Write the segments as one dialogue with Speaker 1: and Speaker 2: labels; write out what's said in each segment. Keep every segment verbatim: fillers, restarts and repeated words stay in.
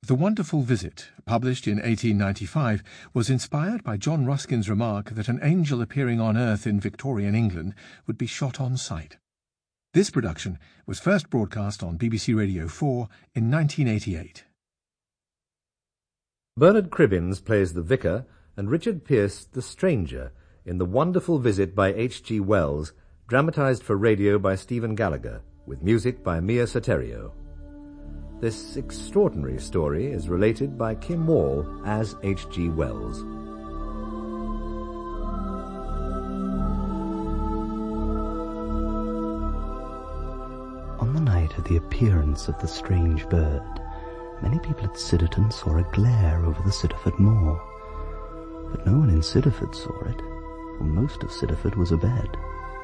Speaker 1: The Wonderful Visit, published in eighteen ninety-five, was inspired by John Ruskin's remark that an angel appearing on earth in Victorian England would be shot on sight. This production was first broadcast on B B C Radio four in nineteen eighty-eight.
Speaker 2: Bernard Cribbins plays the vicar and Richard Pearce the stranger in The Wonderful Visit by H G Wells, dramatised for radio by Stephen Gallagher, with music by Mia Soterio. This extraordinary story is related by Kim Wall as H G Wells.
Speaker 3: On the night of the appearance of the strange bird, many people at Sidderton saw a glare over the Sidderford moor. But no one in Sidderford saw it, for most of Sidderford was abed.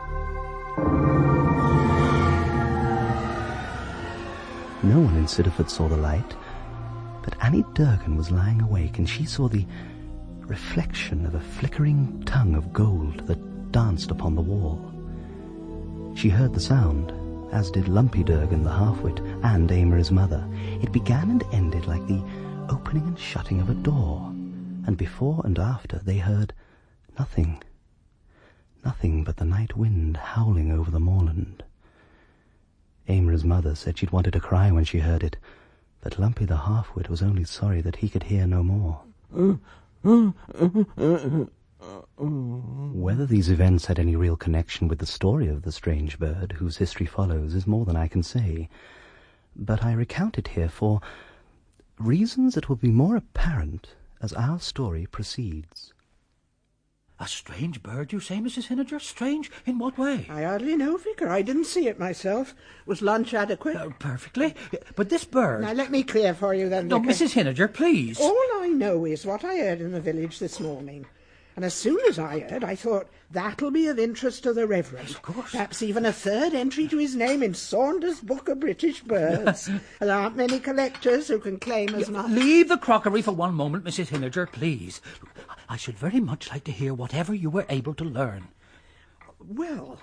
Speaker 3: No one in Sidderford saw the light, but Annie Durgan was lying awake, and she saw the reflection of a flickering tongue of gold that danced upon the wall. She heard the sound, as did Lumpy Durgan, the half-wit, and Amory's mother. It began and ended like the opening and shutting of a door, and before and after they heard nothing. Nothing but the night wind howling over the moorland. Amory's mother said she'd wanted to cry when she heard it, but Lumpy the half-wit was only sorry that he could hear no more. Whether these events had any real connection with the story of the strange bird, whose history follows, is more than I can say. But I recount it here for reasons that will be more apparent as our story proceeds.
Speaker 4: A strange bird, you say, Missus Hinniger? Strange? In what way?
Speaker 5: I hardly know, Vicar. I didn't see it myself. Was lunch adequate?
Speaker 4: Uh, perfectly. But this bird...
Speaker 5: Now, let me clear for you then,
Speaker 4: No,
Speaker 5: Vicar.
Speaker 4: Missus Hinniger, please.
Speaker 5: All I know is what I heard in the village this morning. And as soon as I heard, I thought, that'll be of interest to the Reverend.
Speaker 4: Of course.
Speaker 5: Perhaps even a third entry to his name in Saunders' Book of British Birds. There aren't many collectors who can claim as much.
Speaker 4: Leave the crockery for one moment, Missus Hinniger, please. I should very much like to hear whatever you were able to learn.
Speaker 5: Well,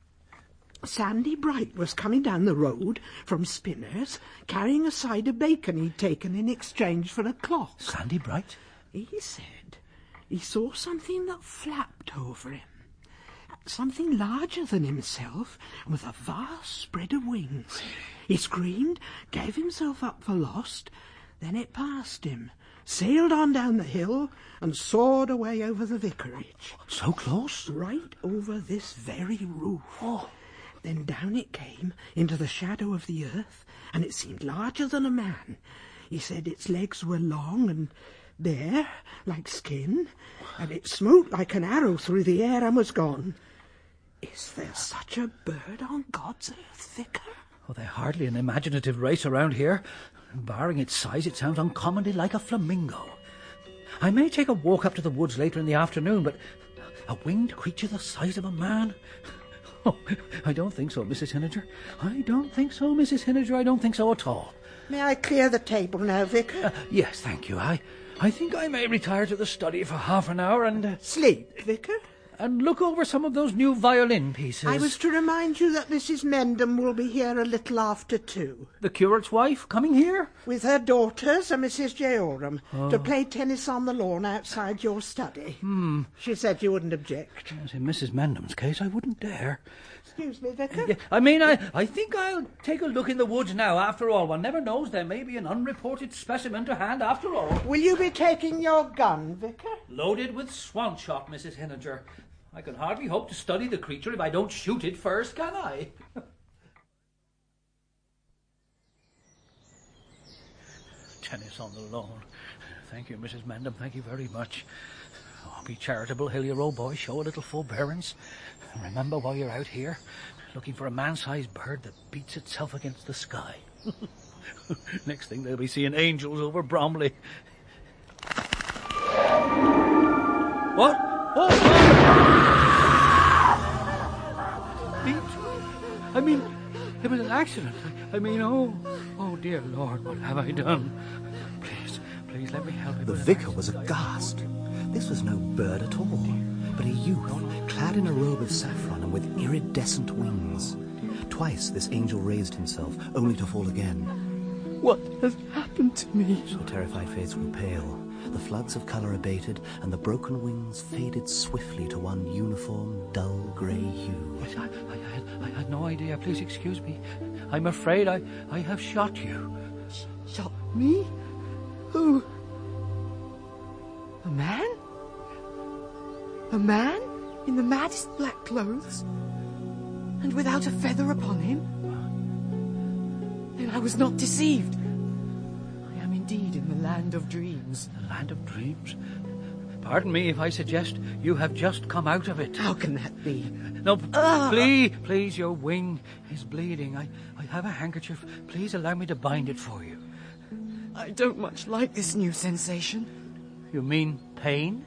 Speaker 5: Sandy Bright was coming down the road from Spinner's, carrying a side of bacon he'd taken in exchange for a clock.
Speaker 4: Sandy Bright?
Speaker 5: He said he saw something that flapped over him. Something larger than himself, and with a vast spread of wings. He screamed, gave himself up for lost, then it passed him, sailed on down the hill, and soared away over the vicarage.
Speaker 4: So close?
Speaker 5: Right over this very roof.
Speaker 4: Oh.
Speaker 5: Then down it came, into the shadow of the earth, and it seemed larger than a man. He said its legs were long and bare, like skin, and it smote like an arrow through the air and was gone. Is there such a bird on God's earth, Vicar?
Speaker 4: Oh, they're hardly an imaginative race around here. Barring its size, it sounds uncommonly like a flamingo. I may take a walk up to the woods later in the afternoon, but a winged creature the size of a man? Oh, I don't think so, Missus Hinniger. I don't think so, Missus Hinniger. I don't think so at all.
Speaker 5: May I clear the table now, Vicar?
Speaker 4: Uh, yes, thank you. I, I think I may retire to the study for half an hour and... Uh,
Speaker 5: Sleep, Vicar?
Speaker 4: And look over some of those new violin pieces.
Speaker 5: I was to remind you that Missus Mendham will be here a little after two.
Speaker 4: The curate's wife coming here?
Speaker 5: With her daughters and Missus Jehoram,
Speaker 4: oh.
Speaker 5: to play tennis on the lawn outside your study.
Speaker 4: Hmm.
Speaker 5: She said you wouldn't object.
Speaker 4: Yes, in Missus Mendham's case, I wouldn't dare.
Speaker 5: Excuse me, Vicar?
Speaker 4: Yeah, I mean, I, I think I'll take a look in the woods now. After all, one never knows. There may be an unreported specimen to hand after all.
Speaker 5: Will you be taking your gun, Vicar?
Speaker 4: Loaded with swan shot, Missus Hinniger. I can hardly hope to study the creature if I don't shoot it first, can I? Tennis on the lawn. Thank you, Missus Mendham. Thank you very much. Oh, be charitable, Hillier, old boy. Show a little forbearance. And remember, while you're out here, looking for a man-sized bird that beats itself against the sky. Next thing, they'll be seeing angels over Bromley. What? Oh! I mean, it was an accident. I mean, oh, oh dear Lord, what have I done? Please, please let me help you.
Speaker 3: The vicar was aghast. This was no bird at all, but a youth clad in a robe of saffron and with iridescent wings. Twice this angel raised himself, only to fall again.
Speaker 4: What has happened?
Speaker 5: happened to me?
Speaker 3: So terrified Faith grew pale. The floods of colour abated, and the broken wings faded swiftly to one uniform, dull grey hue.
Speaker 4: I, I, I, had, I had no idea. Please excuse me. I'm afraid I, I have shot you.
Speaker 5: Sh- shot me? Who? A man? A man in the maddest black clothes? And without a feather upon him? Then I was not deceived. I am indeed in the land of dreams.
Speaker 4: The land of dreams? Pardon me if I suggest you have just come out of it.
Speaker 5: How can that be?
Speaker 4: No,
Speaker 5: Ah.
Speaker 4: please, please, your wing is bleeding. I, I have a handkerchief. Please allow me to bind it for you.
Speaker 5: I don't much like this new sensation.
Speaker 4: You mean pain?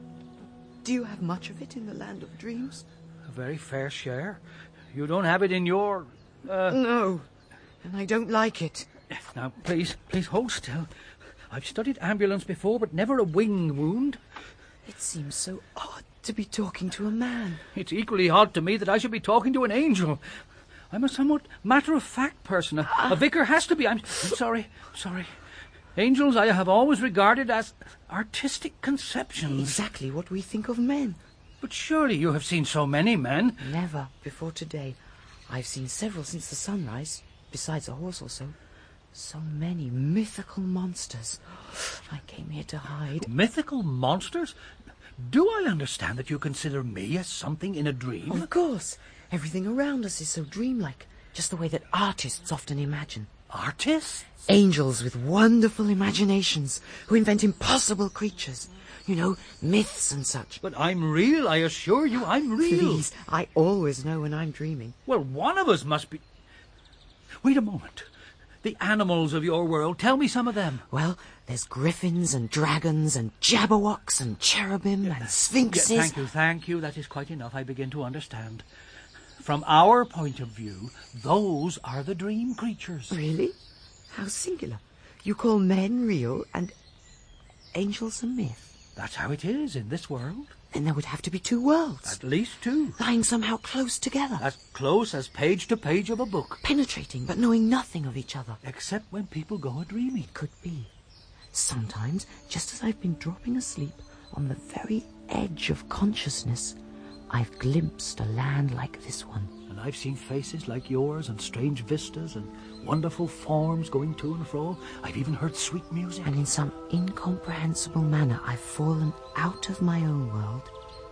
Speaker 5: Do you have much of it in the land of dreams?
Speaker 4: A very fair share. You don't have it in your... Uh...
Speaker 5: No, and I don't like it.
Speaker 4: Now, please, please hold still. I've studied ambulance before, but never a wing wound.
Speaker 5: It seems so odd to be talking to a man.
Speaker 4: It's equally odd to me that I should be talking to an angel. I'm a somewhat matter-of-fact person. A, a vicar has to be. I'm, I'm sorry, sorry. Angels I have always regarded as artistic conceptions.
Speaker 5: Exactly what we think of men.
Speaker 4: But surely you have seen so many men.
Speaker 5: Never before today. I've seen several since the sunrise, besides a horse or so. So many mythical monsters. I came here to hide.
Speaker 4: Mythical monsters? Do I understand that you consider me as something in a dream?
Speaker 5: Of course. Everything around us is so dreamlike, just the way that artists often imagine.
Speaker 4: Artists?
Speaker 5: Angels with wonderful imaginations who invent impossible creatures. You know, myths and such.
Speaker 4: But I'm real, I assure you, I'm real.
Speaker 5: Please, I always know when I'm dreaming.
Speaker 4: Well, one of us must be... Wait a moment. The animals of your world, tell me some of them.
Speaker 5: Well, there's griffins and dragons and jabberwocks and cherubim and sphinxes.
Speaker 4: Yeah, thank you, thank you. That is quite enough. I begin to understand. From our point of view, those are the dream creatures.
Speaker 5: Really? How singular. You call men real and angels a myth.
Speaker 4: That's how it is in this world.
Speaker 5: Then there would have to be two worlds.
Speaker 4: At least two.
Speaker 5: Lying somehow close together.
Speaker 4: As close as page to page of a book.
Speaker 5: Penetrating but knowing nothing of each other.
Speaker 4: Except when people go a-dreaming.
Speaker 5: Could be. Sometimes, just as I've been dropping asleep on the very edge of consciousness, I've glimpsed a land like this one.
Speaker 4: And I've seen faces like yours and strange vistas and wonderful forms going to and fro. I've even heard sweet music.
Speaker 5: And in some incomprehensible manner I've fallen out of my own world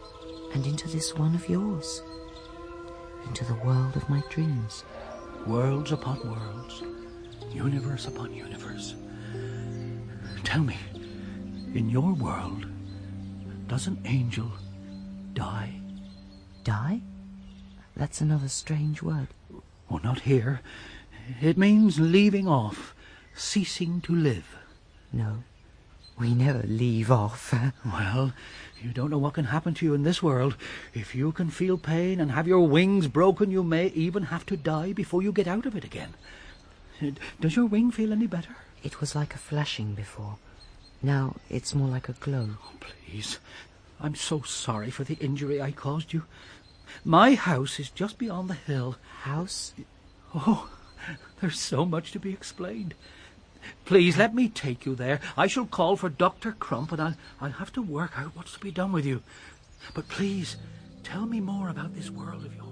Speaker 5: and into this one of yours. Into the world of my dreams.
Speaker 4: Worlds upon worlds. Universe upon universe. Tell me, in your world, does an angel die?
Speaker 5: Die? That's another strange word.
Speaker 4: Oh, not here. It means leaving off, ceasing to live.
Speaker 5: No, we never leave off.
Speaker 4: Well, you don't know what can happen to you in this world. If you can feel pain and have your wings broken, you may even have to die before you get out of it again. Does your wing feel any better?
Speaker 5: It was like a flashing before. Now it's more like a glow.
Speaker 4: Oh, please. I'm so sorry for the injury I caused you. My house is just beyond the hill.
Speaker 5: House?
Speaker 4: Oh, there's so much to be explained. Please, let me take you there. I shall call for Doctor Crump, and I'll, I'll have to work out what's to be done with you. But please, tell me more about this world of yours.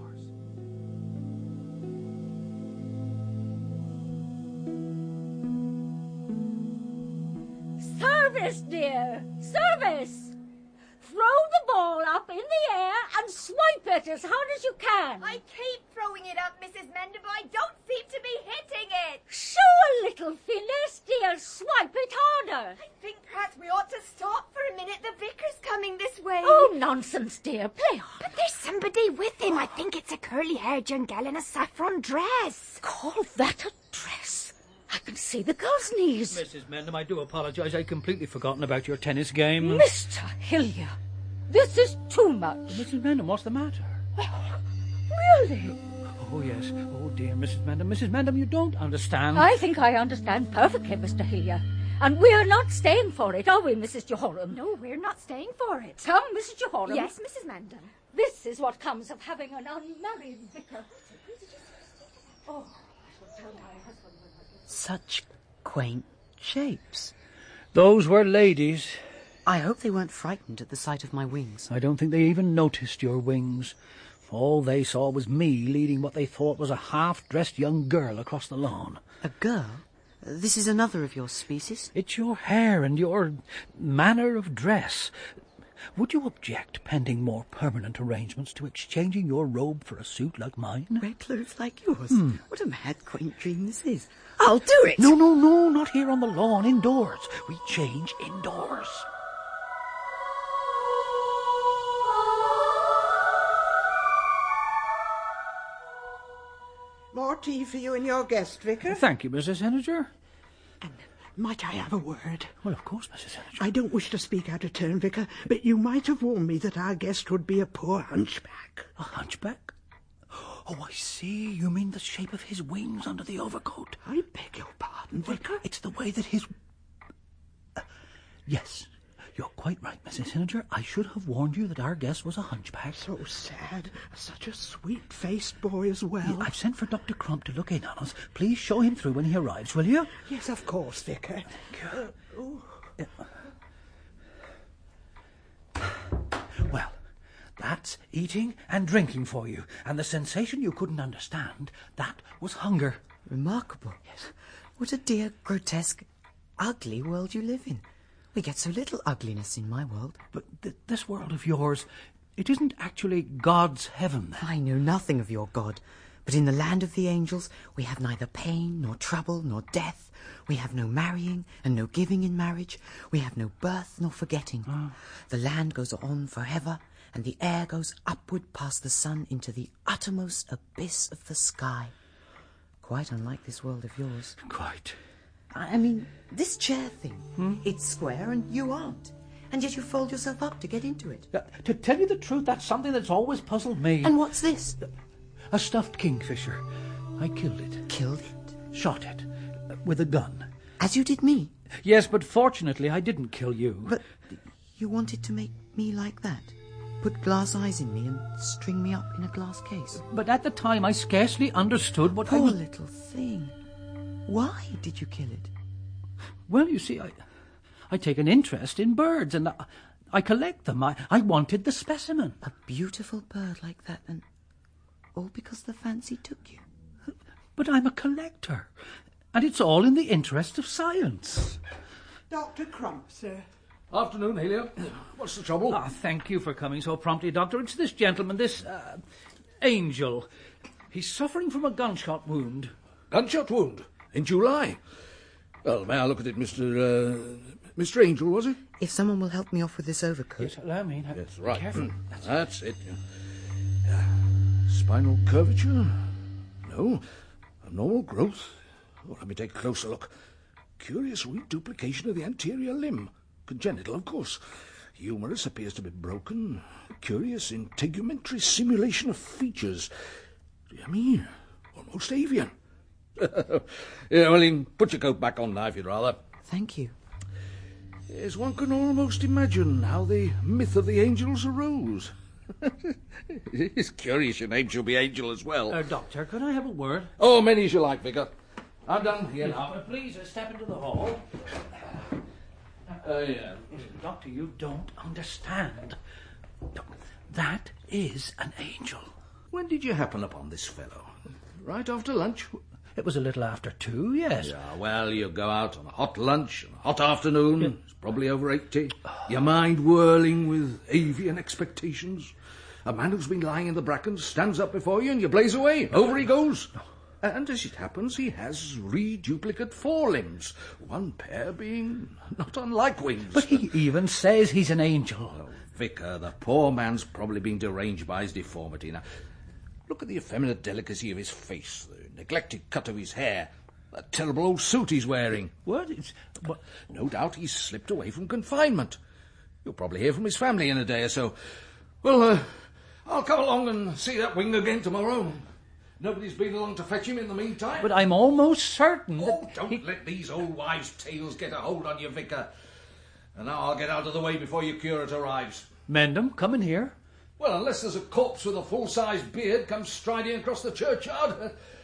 Speaker 6: Service, dear! Service! Throw the ball up in the air and swipe it as hard as you can.
Speaker 7: I keep throwing it up, Missus Mender, but I don't seem to be hitting it.
Speaker 6: Show a little finesse, dear. Swipe it harder.
Speaker 7: I think perhaps we ought to stop for a minute. The vicar's coming this way.
Speaker 6: Oh, nonsense, dear. Play on.
Speaker 7: But there's somebody with him. I think it's a curly-haired young gal in a saffron dress.
Speaker 6: Call that a dress? I can see the girl's knees.
Speaker 4: Missus Mendham, I do apologise. I'd completely forgotten about your tennis game.
Speaker 6: Mister Hillier, this is too much.
Speaker 4: Missus Mendham, what's the matter?
Speaker 6: Oh, really?
Speaker 4: Oh, yes. Oh, dear, Missus Mendham. Missus Mendham, you don't understand.
Speaker 6: I think I understand perfectly, Mister Hillier. And we're not staying for it, are we, Missus Jehoram?
Speaker 7: No, we're not staying for it.
Speaker 6: Come, Missus Jehoram.
Speaker 7: Yes, Missus Mendham.
Speaker 6: This is what comes of having an unmarried vicar. Oh, I shall tell my husband when I get...
Speaker 5: Such quaint
Speaker 8: shapes?
Speaker 4: Those were ladies.
Speaker 8: I hope they weren't frightened at the sight of my wings.
Speaker 4: I don't think they even noticed your wings. All they saw was me leading what they thought was a half-dressed young girl across the lawn.
Speaker 8: A girl? This is another of your species?
Speaker 4: It's your hair and your manner of dress. Would you object, pending more permanent arrangements, to exchanging your robe for a suit like mine?
Speaker 8: Red clothes like yours? Hmm. What a mad, quaint dream this is. I'll do it!
Speaker 4: No, no, no, not here on the lawn, indoors. We change indoors.
Speaker 5: More tea for you and your guest, Vicar.
Speaker 4: Thank you, Missus Henniger.
Speaker 5: And might I have a word?
Speaker 4: Well, of course, Missus Henniger.
Speaker 5: I don't wish to speak out of turn, Vicar, but you might have warned me that our guest would be a poor hunchback.
Speaker 4: A hunchback? Oh, I see. You mean the shape of his wings under the overcoat.
Speaker 5: I beg your pardon, Vicar.
Speaker 4: Well, it's the way that his... Uh, yes, you're quite right, Missus Henniger. I should have warned you that our guest was a hunchback.
Speaker 5: So sad. Such a sweet-faced boy as well.
Speaker 4: Yeah, I've sent for Doctor Crump to look in on us. Please show him through when he arrives, will you?
Speaker 5: Yes, of course, Vicar.
Speaker 4: Thank you. Uh, yeah. Well, that's eating and drinking for you. And the sensation you couldn't understand, that was hunger.
Speaker 8: Remarkable.
Speaker 4: Yes.
Speaker 8: What a dear, grotesque, ugly world you live in. We get so little ugliness in my world.
Speaker 4: But th- this world of yours, it isn't actually God's heaven.
Speaker 8: I know nothing of your God. But in the land of the angels, we have neither pain, nor trouble, nor death. We have no marrying, and no giving in marriage. We have no birth, nor forgetting. Oh. The land goes on forever, and the air goes upward past the sun into the uttermost abyss of the sky. Quite unlike this world of yours.
Speaker 4: Quite.
Speaker 8: I mean, this chair thing,
Speaker 4: hmm?
Speaker 8: It's square and you aren't. And yet you fold yourself up to get into it.
Speaker 4: Uh, to tell you the truth, that's something that's always puzzled me.
Speaker 8: And what's this?
Speaker 4: A stuffed kingfisher. I killed it.
Speaker 8: Killed it?
Speaker 4: Shot it. Uh, with a gun.
Speaker 8: As you did me?
Speaker 4: Yes, but fortunately I didn't kill you.
Speaker 8: But you wanted to make me like that? Put glass eyes in me and string me up in a glass case?
Speaker 4: But at the time I scarcely understood what
Speaker 8: Poor
Speaker 4: I was...
Speaker 8: little thing. Why did you kill it?
Speaker 4: Well, you see, I I take an interest in birds, and I, I collect them. I, I wanted the specimen.
Speaker 8: A beautiful bird like that, and all because the fancy took you.
Speaker 4: But I'm a collector, and it's all in the interest of science.
Speaker 5: Doctor Crump, sir.
Speaker 9: Afternoon, Helio. What's the trouble?
Speaker 4: Ah, thank you for coming so promptly, Doctor. It's this gentleman, this uh, Angel. He's suffering from a gunshot wound.
Speaker 9: Gunshot wound? In July? Well, may I look at it, Mister Uh, Mister Angel, was it?
Speaker 8: If someone will help me off with this overcoat.
Speaker 4: Yes, allow me. Now,
Speaker 9: yes, right.
Speaker 4: Careful.
Speaker 9: That's, That's it. Yeah. Spinal curvature? No. Abnormal growth? Oh, let me take a closer look. Curious reduplication of the anterior limb. Congenital, of course. Humerus appears to be broken. Curious integumentary simulation of features. Dear me, almost avian. Yeah, well, you can put your coat back on now if you'd rather.
Speaker 8: Thank you.
Speaker 9: Yes, one can almost imagine how the myth of the angels arose. It's curious your name shall be Angel as well.
Speaker 4: Uh, doctor, could I have a word?
Speaker 9: Oh, many as you like, Vicar. I'm done here now.
Speaker 4: Uh, please, uh, step into the hall.
Speaker 9: Uh, yeah.
Speaker 4: Doctor, you don't understand. That is an angel.
Speaker 9: When did you happen upon this fellow? Right after lunch?
Speaker 4: It was a little after two, yes.
Speaker 9: Yeah, well, you go out on a hot lunch and a hot afternoon. Yeah. It's probably over eighty. Your mind whirling with avian expectations. A man who's been lying in the brackens stands up before you and you blaze away. Over he goes. And as it happens, he has reduplicate forelimbs, one pair being not unlike wings.
Speaker 4: But he even says he's an angel.
Speaker 9: Oh, Vicar, the poor man's probably been deranged by his deformity. Now, look at the effeminate delicacy of his face, the neglected cut of his hair, that terrible old suit he's wearing.
Speaker 4: What? It's, what?
Speaker 9: No doubt he's slipped away from confinement. You'll probably hear from his family in a day or so. Well, uh, I'll come along and see that wing again tomorrow. Nobody's been along to fetch him in the meantime.
Speaker 4: But I'm almost certain
Speaker 9: Oh,
Speaker 4: that...
Speaker 9: don't
Speaker 4: he...
Speaker 9: let these old wives' tales get a hold on you, Vicar. And now I'll get out of the way before your curate arrives.
Speaker 4: Mendham, come in here.
Speaker 9: Well, unless there's a corpse with a full-sized beard comes striding across the churchyard,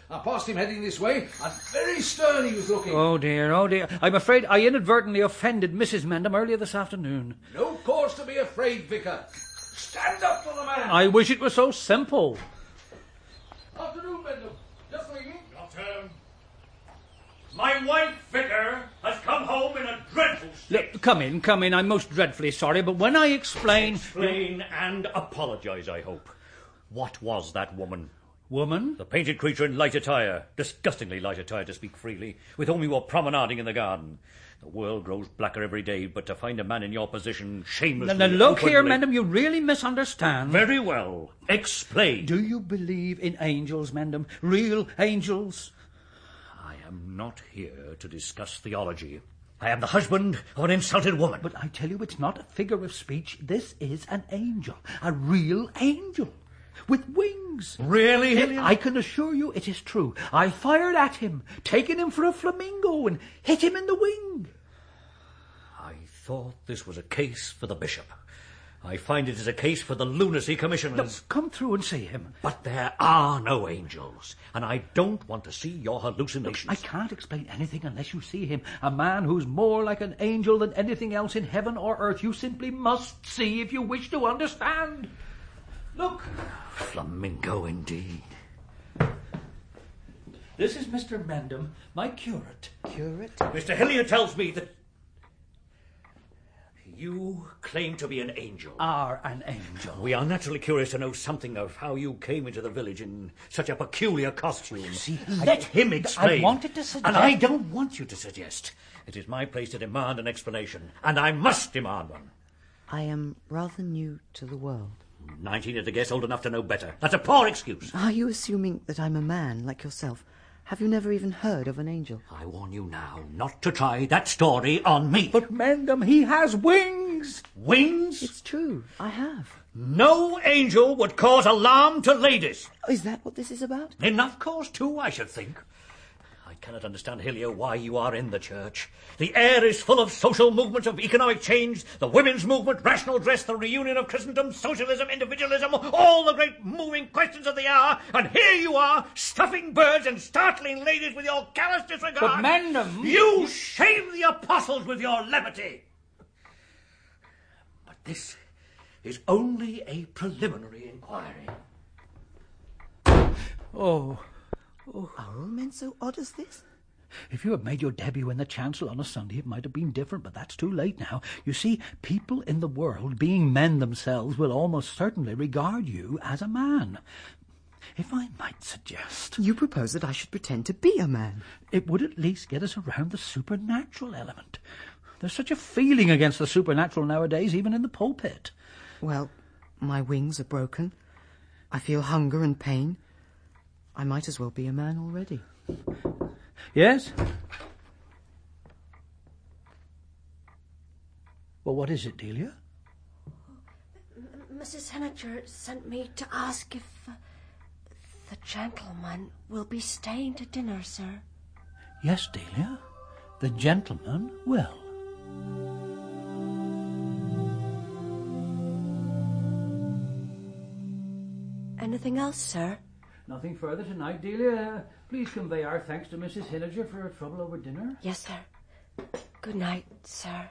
Speaker 9: I passed him heading this way, and very stern he was looking.
Speaker 4: Oh, dear, oh, dear. I'm afraid I inadvertently offended Missus Mendham earlier this afternoon.
Speaker 9: No cause to be afraid, Vicar. Stand up for the man.
Speaker 4: I wish it were so simple.
Speaker 9: Afternoon, Mendham. Just leaving.
Speaker 10: Doctor, my wife, Vicar, has come home in a dreadful state.
Speaker 4: Look, come in, come in. I'm most dreadfully sorry, but when I explain...
Speaker 10: Explain and apologise, I hope. What was that woman?
Speaker 4: Woman?
Speaker 10: The painted creature in light attire, disgustingly light attire to speak freely, with whom you were promenading in the garden. The world grows blacker every day, but to find a man in your position shamelessly...
Speaker 4: Now, now look
Speaker 10: openly...
Speaker 4: here, Mendham, you really misunderstand.
Speaker 10: Very well. Explain.
Speaker 4: Do you believe in angels, Mendham? Real angels?
Speaker 10: I am not here to discuss theology. I am the husband of an insulted woman.
Speaker 4: But I tell you, it's not a figure of speech. This is an angel. A real angel. With wings.
Speaker 10: Really, Hilliard?
Speaker 4: I can assure you it is true. I fired at him, taking him for a flamingo, and hit him in the wing.
Speaker 10: I thought this was a case for the bishop. I find it is a case for the lunacy commissioners.
Speaker 4: No, come through and see him.
Speaker 10: But there are no angels, and I don't want to see your hallucinations.
Speaker 4: Look, I can't explain anything unless you see him. A man who's more like an angel than anything else in heaven or earth. You simply must see if you wish to understand. Look.
Speaker 10: Flamingo, indeed.
Speaker 4: This is Mister Mendham, my curate.
Speaker 8: Curate?
Speaker 10: Mister Hilliard tells me that you claim to be an angel.
Speaker 4: Are an angel.
Speaker 10: We are naturally curious to know something of how you came into the village in such a peculiar costume.
Speaker 4: See,
Speaker 10: let
Speaker 4: I,
Speaker 10: him explain.
Speaker 4: I wanted to suggest...
Speaker 10: And I don't want you to suggest. It is my place to demand an explanation, and I must demand one.
Speaker 8: I am rather new to the world.
Speaker 10: Nineteen at a guess, old enough to know better. That's a poor excuse.
Speaker 8: Are you assuming that I'm a man like yourself? Have you never even heard of an angel?
Speaker 10: I warn you now not to try that story on me.
Speaker 4: But, Mendham, he has wings.
Speaker 10: Wings?
Speaker 8: It's true. I have.
Speaker 10: No angel would cause alarm to ladies.
Speaker 8: Is that what this is about?
Speaker 10: Enough cause, too, I should think. I cannot understand, Hilliard, why you are in the church. The air is full of social movement, of economic change, the women's movement, rational dress, the reunion of Christendom, socialism, individualism, all the great moving questions of the hour, and here you are, stuffing birds and startling ladies with your callous disregard.
Speaker 4: But, Mendham...
Speaker 10: You shame the apostles with your levity. But this is only a preliminary inquiry.
Speaker 4: Oh...
Speaker 8: Oh. Are all men so odd as this?
Speaker 4: If you had made your debut in the chancel on a Sunday, it might have been different, but that's too late now. You see, people in the world, being men themselves, will almost certainly regard you as a man. If I might suggest...
Speaker 8: You propose that I should pretend to be a man?
Speaker 4: It would at least get us around the supernatural element. There's such a feeling against the supernatural nowadays, even in the pulpit.
Speaker 8: Well, my wings are broken. I feel hunger and pain. I might as well be a man already.
Speaker 4: Yes? Well, what is it, Delia?
Speaker 6: Missus Henniger sent me to ask if uh, the gentleman will be staying to dinner, sir.
Speaker 4: Yes, Delia. The gentleman will.
Speaker 6: Anything else, sir?
Speaker 4: Nothing further tonight, Delia. Please convey our thanks to Missus Henniger for her trouble over dinner.
Speaker 6: Yes, sir. Good night, sir.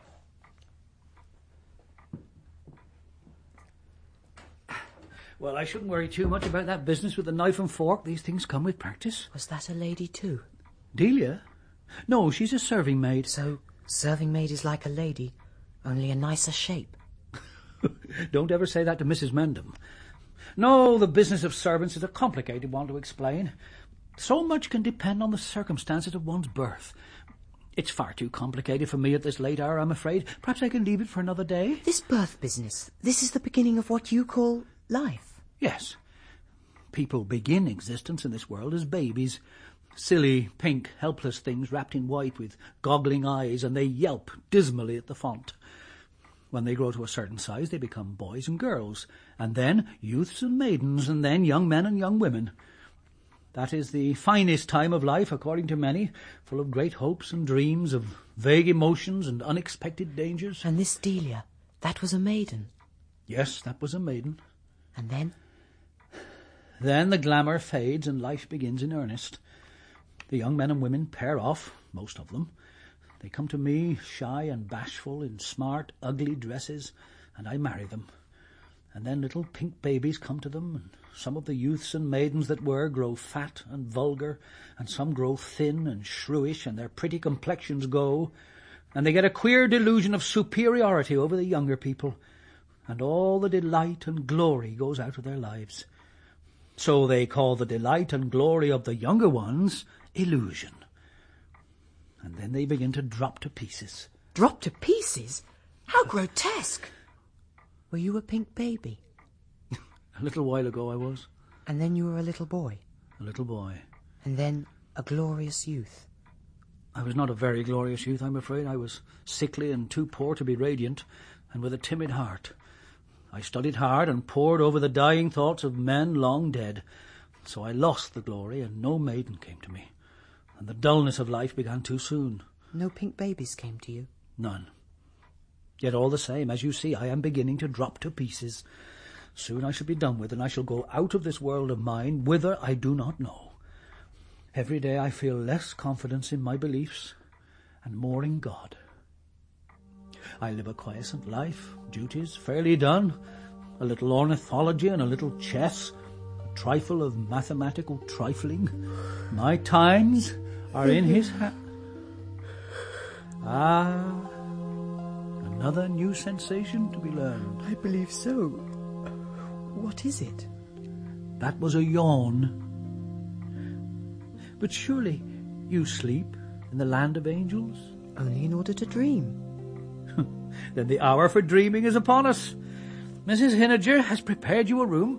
Speaker 4: Well, I shouldn't worry too much about that business with the knife and fork. These things come with practice.
Speaker 8: Was that a lady too?
Speaker 4: Delia? No, she's a serving maid.
Speaker 8: So, serving maid is like a lady, only a nicer shape.
Speaker 4: Don't ever say that to Missus Mendham. No, the business of servants is a complicated one to explain. So much can depend on the circumstances of one's birth. It's far too complicated for me at this late hour, I'm afraid. Perhaps I can leave it for another day.
Speaker 8: This birth business, this is the beginning of what you call life?
Speaker 4: Yes. People begin existence in this world as babies. Silly, pink, helpless things wrapped in white with goggling eyes, and they yelp dismally at the font. When they grow to a certain size, they become boys and girls, and then youths and maidens, and then young men and young women. That is the finest time of life, according to many, full of great hopes and dreams, of vague emotions and unexpected dangers.
Speaker 8: And this Delia, that was a maiden?
Speaker 4: Yes, that was a maiden.
Speaker 8: And then?
Speaker 4: Then the glamour fades and life begins in earnest. The young men and women pair off, most of them. They come to me, shy and bashful, in smart, ugly dresses, and I marry them. And then little pink babies come to them, and some of the youths and maidens that were grow fat and vulgar, and some grow thin and shrewish, and their pretty complexions go, and they get a queer delusion of superiority over the younger people, and all the delight and glory goes out of their lives. So they call the delight and glory of the younger ones illusion. And then they begin to drop to pieces.
Speaker 8: Drop to pieces? How grotesque! Were you a pink baby?
Speaker 4: A little while ago I was.
Speaker 8: And then you were a little boy?
Speaker 4: A little boy.
Speaker 8: And then a glorious youth?
Speaker 4: I was not a very glorious youth, I'm afraid. I was sickly and too poor to be radiant, and with a timid heart. I studied hard and pored over the dying thoughts of men long dead. So I lost the glory, and no maiden came to me. And the dullness of life began too soon.
Speaker 8: No pink babies came to you?
Speaker 4: None. Yet all the same, as you see, I am beginning to drop to pieces. Soon I shall be done with, and I shall go out of this world of mine, whither I do not know. Every day I feel less confidence in my beliefs, and more in God. I live a quiescent life, duties fairly done, a little ornithology and a little chess, a trifle of mathematical trifling. My times are in his hand. Ah, another new sensation to be learned.
Speaker 8: I believe so. What is it?
Speaker 4: That was a yawn. But surely you sleep in the land of angels?
Speaker 8: Only in order to dream.
Speaker 4: Then the hour for dreaming is upon us. Missus Hinniger has prepared you a room.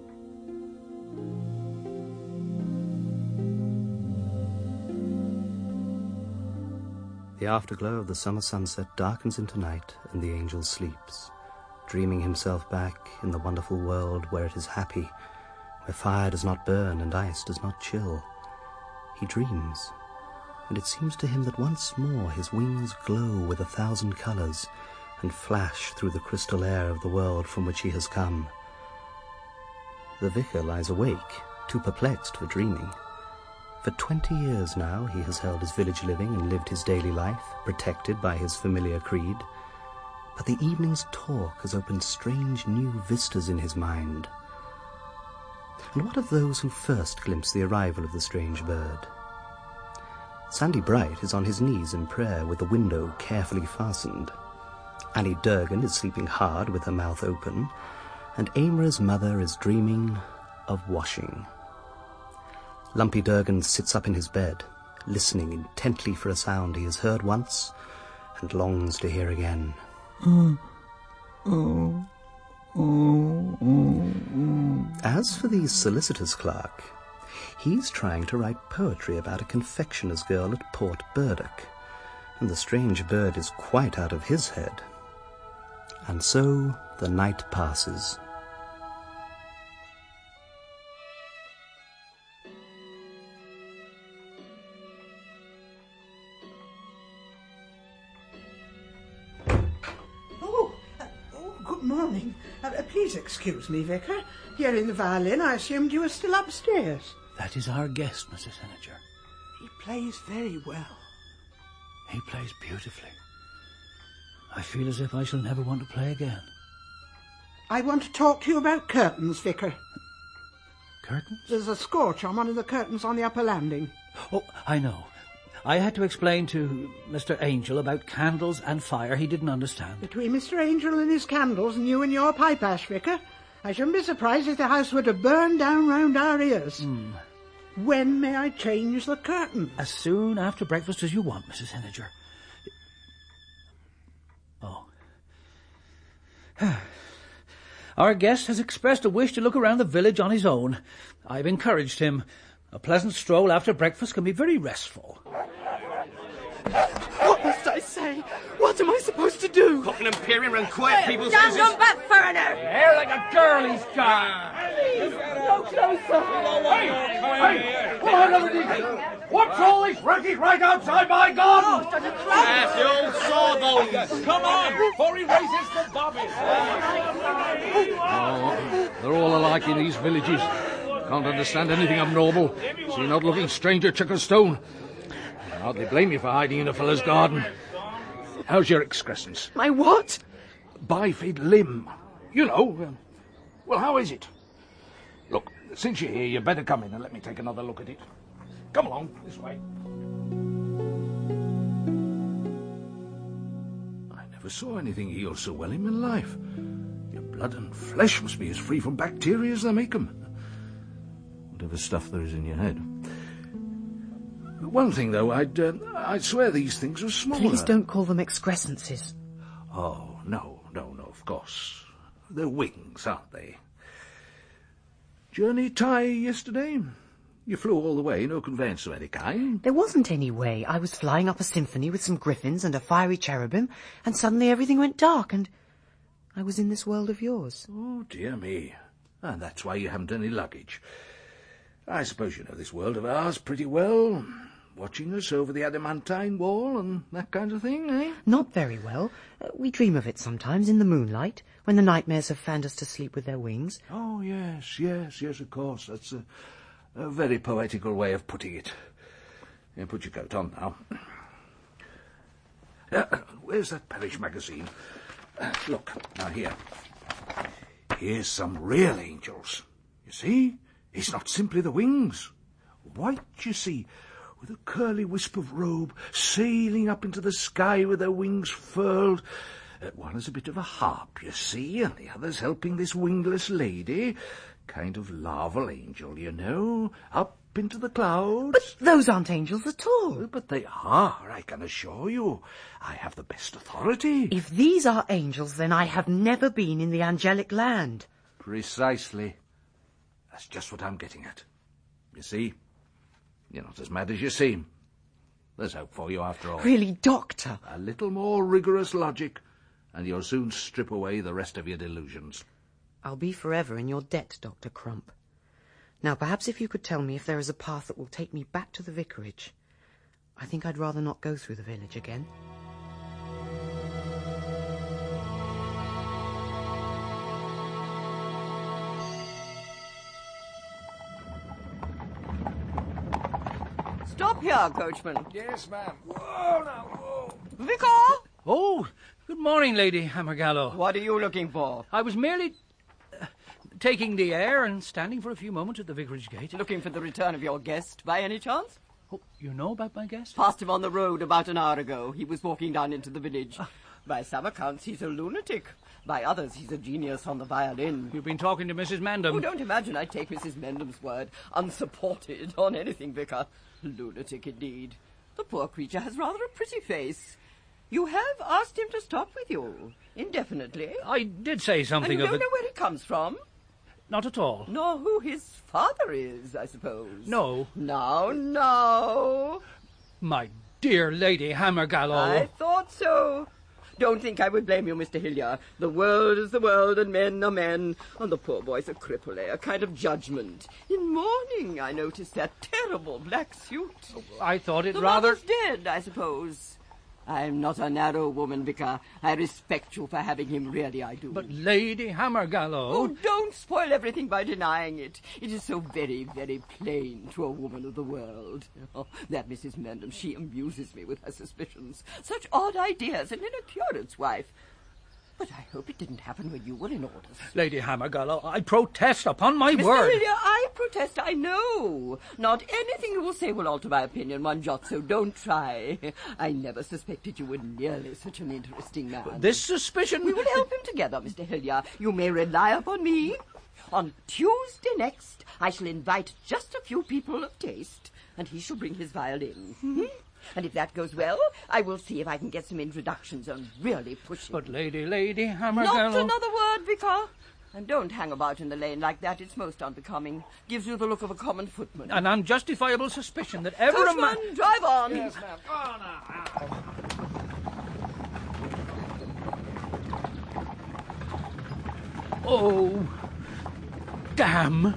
Speaker 3: The afterglow of the summer sunset darkens into night, and the angel sleeps, dreaming himself back in the wonderful world where it is happy, where fire does not burn and ice does not chill. He dreams, and it seems to him that once more his wings glow with a thousand colours and flash through the crystal air of the world from which he has come. The vicar lies awake, too perplexed for dreaming. For twenty years now he has held his village living and lived his daily life, protected by his familiar creed. But the evening's talk has opened strange new vistas in his mind. And what of those who first glimpsed the arrival of the strange bird? Sandy Bright is on his knees in prayer with the window carefully fastened. Annie Durgan is sleeping hard with her mouth open, and Amra's mother is dreaming of washing. Lumpy Durgan sits up in his bed, listening intently for a sound he has heard once and longs to hear again.
Speaker 8: Mm. Oh. Oh, oh, oh.
Speaker 3: As for the solicitor's clerk, he's trying to write poetry about a confectioner's girl at Port Burdock, and the strange bird is quite out of his head. And so the night passes.
Speaker 5: Morning. Uh, please excuse me, Vicar. Hearing the violin, I assumed you were still upstairs.
Speaker 4: That is our guest, Missus Hinniger.
Speaker 5: He plays very well.
Speaker 4: He plays beautifully. I feel as if I shall never want to play again.
Speaker 5: I want to talk to you about curtains, Vicar.
Speaker 4: Curtains?
Speaker 5: There's a scorch on one of the curtains on the upper landing.
Speaker 4: Oh, I know. I had to explain to Mister Angel about candles and fire. He didn't understand.
Speaker 5: Between Mister Angel and his candles and you and your pipe ash, Vicar, I shouldn't be surprised if the house were to burn down round our ears.
Speaker 4: Mm.
Speaker 5: When may I change the curtain?
Speaker 4: As soon after breakfast as you want, Missus Hinniger. Oh. Our guest has expressed a wish to look around the village on his own. I've encouraged him. A pleasant stroll after breakfast can be very restful.
Speaker 5: What must I say? What am I supposed to do?
Speaker 11: Cock an Imperium and quiet people's
Speaker 7: Stand
Speaker 11: faces.
Speaker 7: on back, foreigner!
Speaker 11: Hair like a girl he's got.
Speaker 5: No closer!
Speaker 11: Hey, hey, what are these? What's all this racket right outside my garden? Yes, the old sawbones. Come on, before he raises the bobbies.
Speaker 9: Oh, they're all alike in these villages. Can't understand anything abnormal. See an odd-looking stranger chuck a stone. hardly blame you for hiding in a fellow's garden. How's your excrescence?
Speaker 8: My what?
Speaker 9: Bifid limb. You know. Uh, well, how is it? Look, since you're here, you better come in and let me take another look at it. Come along, this way. I never saw anything heal so well in my life. Your blood and flesh must be as free from bacteria as they make them. Whatever stuff there is in your head. One thing, though, I'd, uh, I'd swear these things were smaller.
Speaker 8: Please don't call them excrescences.
Speaker 9: Oh, no, no, no, of course. They're wings, aren't they? Journey tie yesterday? You flew all the way, no conveyance of any kind?
Speaker 8: There wasn't any way. I was flying up a symphony with some griffins and a fiery cherubim, and suddenly everything went dark, and I was in this world of yours.
Speaker 9: Oh, dear me. And that's why you haven't any luggage. I suppose you know this world of ours pretty well. Watching us over the adamantine wall and that kind of thing, eh?
Speaker 8: Not very well. Uh, we dream of it sometimes in the moonlight, when the nightmares have fanned us to sleep with their wings.
Speaker 9: Oh, yes, yes, yes, of course. That's a, a very poetical way of putting it. Yeah, put your coat on now. Uh, where's that parish magazine? Uh, look, now here. Here's some real angels. You see? It's not simply the wings. White, you see, with a curly wisp of robe, sailing up into the sky with their wings furled. Uh, one is a bit of a harp, you see, and the other's helping this wingless lady. Kind of larval angel, you know, up into the clouds.
Speaker 8: But those aren't angels at all.
Speaker 9: But they are, I can assure you. I have the best authority.
Speaker 8: If these are angels, then I have never been in the angelic land.
Speaker 9: Precisely. That's just what I'm getting at. You see, you're not as mad as you seem. There's hope for you after all.
Speaker 8: Really, Doctor?
Speaker 9: A little more rigorous logic, and you'll soon strip away the rest of your delusions.
Speaker 8: I'll be forever in your debt, Doctor Crump. Now, perhaps if you could tell me if there is a path that will take me back to the vicarage. I think I'd rather not go through the village again.
Speaker 12: Stop here, coachman.
Speaker 11: Yes, ma'am. Whoa, now, whoa.
Speaker 12: Vicar!
Speaker 4: Oh, good morning, Lady Hammergallow.
Speaker 12: What are you looking for?
Speaker 4: I was merely uh, taking the air and standing for a few moments at the vicarage gate.
Speaker 12: Looking for the return of your guest, by any chance?
Speaker 4: Oh, you know about my guest?
Speaker 12: Passed him on the road about an hour ago. He was walking down into the village. Uh, By some accounts, he's a lunatic. By others, he's a genius on the violin.
Speaker 4: You've been talking to Missus Mandam.
Speaker 12: Oh, don't imagine I take Missus Mandam's word, unsupported, on anything, Vicar. Lunatic, indeed. The poor creature has rather a pretty face. You have asked him to stop with you, indefinitely.
Speaker 4: I did say something
Speaker 12: and you
Speaker 4: of
Speaker 12: don't
Speaker 4: it.
Speaker 12: know where he comes from?
Speaker 4: Not at all.
Speaker 12: Nor who his father is, I suppose.
Speaker 4: No.
Speaker 12: No, no.
Speaker 4: My dear Lady Hammergallow.
Speaker 12: I thought so. Don't think I would blame you, Mister Hilliard. The world is the world, and men are men. And the poor boy's a cripple, eh? A kind of judgment. In mourning, I noticed that terrible black suit.
Speaker 4: I thought it
Speaker 12: the
Speaker 4: rather...
Speaker 12: mother's dead, I suppose. I'm not a narrow woman, Vicar. I respect you for having him, really I do.
Speaker 4: But Lady Hammergallow...
Speaker 12: Oh, don't spoil everything by denying it. It is so very, very plain to a woman of the world. Oh, that Missus Mandam, she amuses me with her suspicions. Such odd ideas, and in a curate's wife. But I hope it didn't happen when you were in orders.
Speaker 4: Lady Hammergallow, I protest upon my
Speaker 12: Mister
Speaker 4: word.
Speaker 12: Hilliard, I protest, I know. Not anything you will say will alter my opinion one jot, so don't try. I never suspected you were nearly such an interesting man.
Speaker 4: This suspicion...
Speaker 12: We will help him together, Mister Hilliard. You may rely upon me. On Tuesday next, I shall invite just a few people of taste, and he shall bring his violin. Hmm? And if that goes well, I will see if I can get some introductions and really push him.
Speaker 4: But Lady, Lady Hammergallow...
Speaker 12: Not another word, Vicar. And don't hang about in the lane like that. It's most unbecoming. Gives you the look of a common footman.
Speaker 4: An unjustifiable suspicion that ever
Speaker 12: Coachman,
Speaker 4: a man...
Speaker 12: drive on.
Speaker 11: Yes, ma'am. Go on now.
Speaker 4: Oh, damn.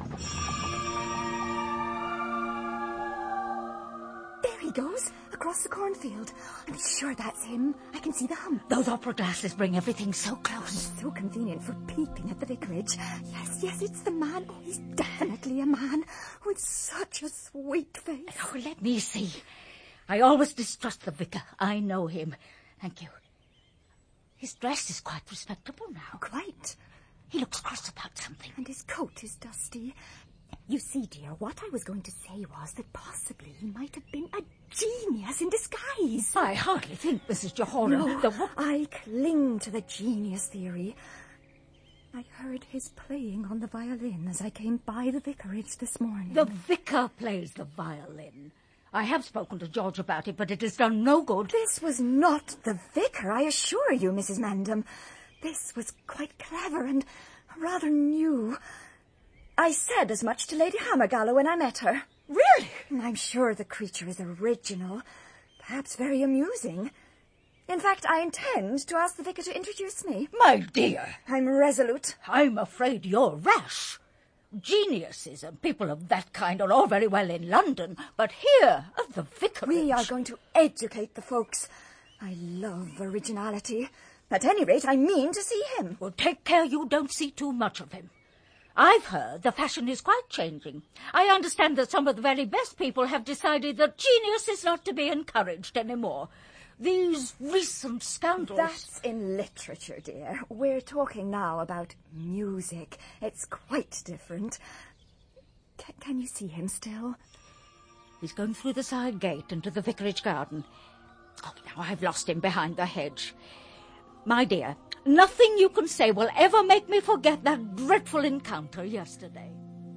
Speaker 7: There he goes, across the cornfield. I'm sure that's him. I can see the hump.
Speaker 6: Those opera glasses bring everything so close.
Speaker 7: So convenient for peeping at the vicarage. Yes, yes, it's the man. Oh, he's definitely a man with such a sweet face.
Speaker 6: Oh, let me see. I always distrust the vicar. I know him. Thank you. His dress is quite respectable now.
Speaker 7: Quite.
Speaker 6: He looks cross about something.
Speaker 7: And his coat is dusty. You see, dear, what I was going to say was that possibly he might have been a genius in disguise.
Speaker 6: I hardly think, Missus Jehoram.
Speaker 7: No,
Speaker 6: the...
Speaker 7: I cling to the genius theory. I heard his playing on the violin as I came by the vicarage this morning.
Speaker 6: The vicar plays the violin. I have spoken to George about it, but it has done no good.
Speaker 7: This was not the vicar, I assure you, Missus Mandam. This was quite clever and rather new. I said as much to Lady Hammergallow when I met her.
Speaker 6: Really?
Speaker 7: I'm sure the creature is original, perhaps very amusing. In fact, I intend to ask the vicar to introduce me.
Speaker 6: My dear.
Speaker 7: I'm resolute.
Speaker 6: I'm afraid you're rash. Geniuses and people of that kind are all very well in London, but here at the vicarage...
Speaker 7: We are going to educate the folks. I love originality. At any rate, I mean to see him.
Speaker 6: Well, take care you don't see too much of him. I've heard the fashion is quite changing. I understand that some of the very best people have decided that genius is not to be encouraged anymore. These recent scandals...
Speaker 7: That's in literature, dear. We're talking now about music. It's quite different. C- can you see him still?
Speaker 6: He's going through the side gate into the vicarage garden. Oh, now I've lost him behind the hedge. My dear, nothing you can say will ever make me forget that dreadful encounter yesterday.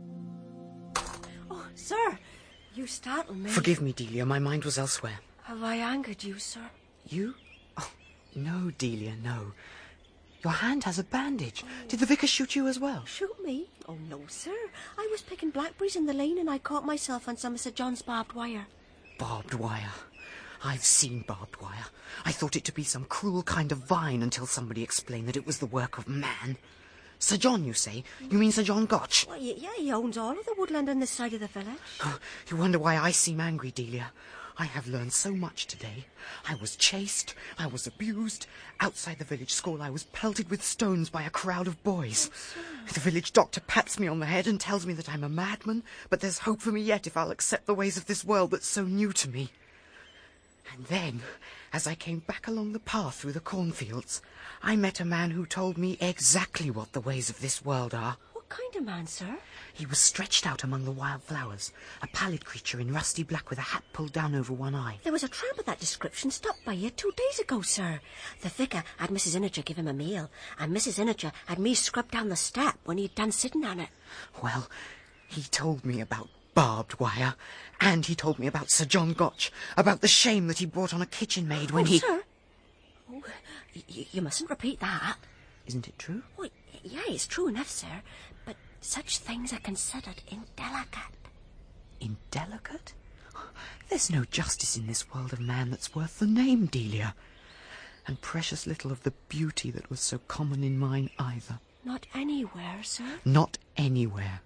Speaker 13: Oh, sir, you startled me.
Speaker 8: Forgive me, Delia. My mind was elsewhere.
Speaker 13: Have I angered you, sir?
Speaker 8: You? Oh, no, Delia, no. Your hand has a bandage. Did the vicar shoot you as well?
Speaker 13: Shoot me? Oh, no, sir. I was picking blackberries in the lane and I caught myself on some of Sir John's barbed wire.
Speaker 8: Barbed wire. I've seen barbed wire. I thought it to be some cruel kind of vine until somebody explained that it was the work of man. Sir John, you say? You mean Sir John Gotch?
Speaker 13: Well, yeah, he owns all of the woodland on this side of the village.
Speaker 8: Oh, you wonder why I seem angry, Delia. I have learned so much today. I was chased, I was abused. Outside the village school I was pelted with stones by a crowd of boys. Oh, the village doctor pats me on the head and tells me that I'm a madman, but there's hope for me yet if I'll accept the ways of this world that's so new to me. And then, as I came back along the path through the cornfields, I met a man who told me exactly what the ways of this world are.
Speaker 13: What kind of man, sir?
Speaker 8: He was stretched out among the wild flowers, a pallid creature in rusty black with a hat pulled down over one eye.
Speaker 13: There was a tramp of that description stopped by here two days ago, sir. The vicar had Missus Inager give him a meal, and Missus Inager had me scrub down the step when he'd done sitting on it.
Speaker 8: Well, he told me about barbed wire, and he told me about Sir John Gotch, about the shame that he brought on a kitchen maid when
Speaker 13: oh,
Speaker 8: he...
Speaker 13: sir? Oh, y- you mustn't repeat that.
Speaker 8: Isn't it true?
Speaker 13: Well, yeah, it's true enough, sir, but such things are considered indelicate.
Speaker 8: Indelicate? There's no justice in this world of man that's worth the name, Delia. And precious little of the beauty that was so common in mine either.
Speaker 13: Not anywhere, sir?
Speaker 8: Not anywhere.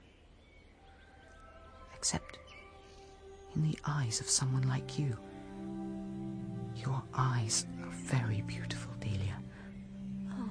Speaker 8: Except in the eyes of someone like you. Your eyes are very beautiful, Delia.
Speaker 13: Oh,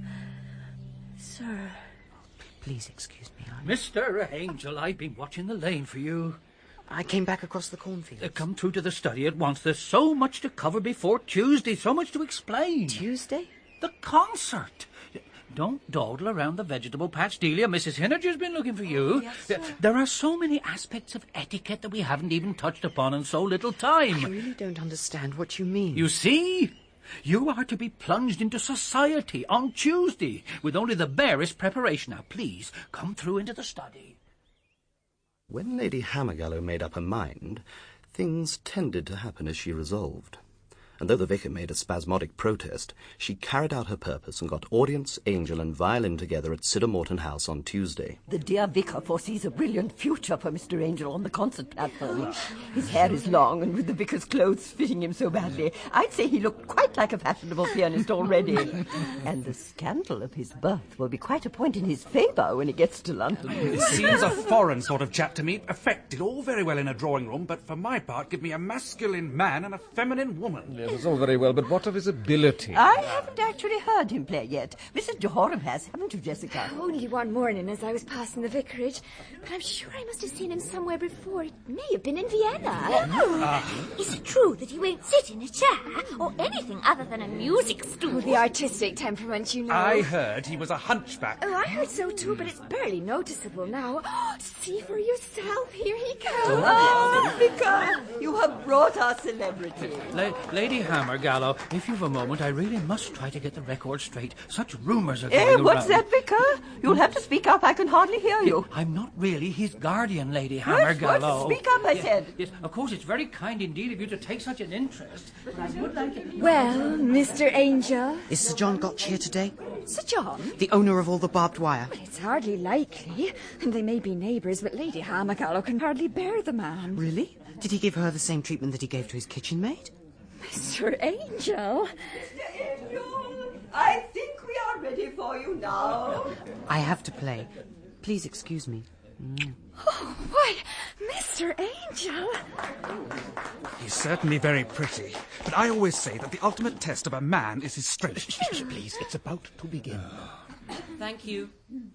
Speaker 13: sir.
Speaker 8: Please excuse me. I'm...
Speaker 4: Mister Angel, I've been watching the lane for you.
Speaker 8: I came back across the cornfields.
Speaker 4: Uh, come through to the study at once. There's so much to cover before Tuesday, so much to explain.
Speaker 8: Tuesday?
Speaker 4: The concert. Don't dawdle around the vegetable patch, Delia. Missus Hinager's been looking for you.
Speaker 13: Oh, yes, sir.
Speaker 4: There are so many aspects of etiquette that we haven't even touched upon in so little time.
Speaker 8: I really don't understand what you mean.
Speaker 4: You see? You are to be plunged into society on Tuesday with only the barest preparation. Now, please, come through into the study.
Speaker 14: When Lady Hammergallow made up her mind, things tended to happen as she resolved. And though the vicar made a spasmodic protest, she carried out her purpose and got audience, angel, and violin together at Siddermorton House on Tuesday.
Speaker 12: The dear vicar foresees a brilliant future for Mister Angel on the concert platform. His hair is long, and with the vicar's clothes fitting him so badly, I'd say he looked quite like a fashionable pianist already. And the scandal of his birth will be quite a point in his favour when he gets to London.
Speaker 11: He seems a foreign sort of chap to me. Affected, all very well in a drawing room, but for my part, give me a masculine man and a feminine woman.
Speaker 15: Yes, it's all very well, but what of his ability?
Speaker 12: I haven't actually heard him play yet. Missus Jehoram has, haven't you, Jessica?
Speaker 7: Only one morning as I was passing the vicarage, but I'm sure I must have seen him somewhere before. It may have been in Vienna.
Speaker 6: Oh. Is it true that he won't sit in a chair or anything other than a music stool?
Speaker 7: Oh, the artistic temperament, you know.
Speaker 11: I heard he was a hunchback.
Speaker 7: Oh, I heard so too, but it's barely noticeable now. Oh, see for yourself. Here he comes.
Speaker 12: Oh, Vicar, you have brought our celebrity.
Speaker 4: La- Lady Hammergallow, if you've a moment, I really must try to get the record straight. Such rumours are going
Speaker 12: Eh,
Speaker 4: around.
Speaker 12: what's that, Vicar? You'll have to speak up. I can hardly hear you.
Speaker 4: I'm not really his guardian, Lady
Speaker 12: What?
Speaker 4: Hammergallow.
Speaker 12: What? Speak up, I
Speaker 4: Yes,
Speaker 12: said.
Speaker 4: Yes, of course, it's very kind indeed of you to take such an interest, but I would like it...
Speaker 7: Well, Mister Angel.
Speaker 8: Is Sir John Gotch here today?
Speaker 7: Sir John?
Speaker 8: The owner of all the barbed wire.
Speaker 7: Well, it's hardly likely. And they may be neighbours, but Lady Hammergallow can hardly bear the man.
Speaker 8: Really? Did he give her the same treatment that he gave to his kitchen maid?
Speaker 7: Mister Angel?
Speaker 12: Mister Angel, I think we are ready for you now.
Speaker 8: I have to play. Please excuse me. Mm.
Speaker 7: Oh, why, Mister Angel.
Speaker 11: He's certainly very pretty, but I always say that the ultimate test of a man is his strength.
Speaker 15: Please, it's about to begin.
Speaker 8: Thank you.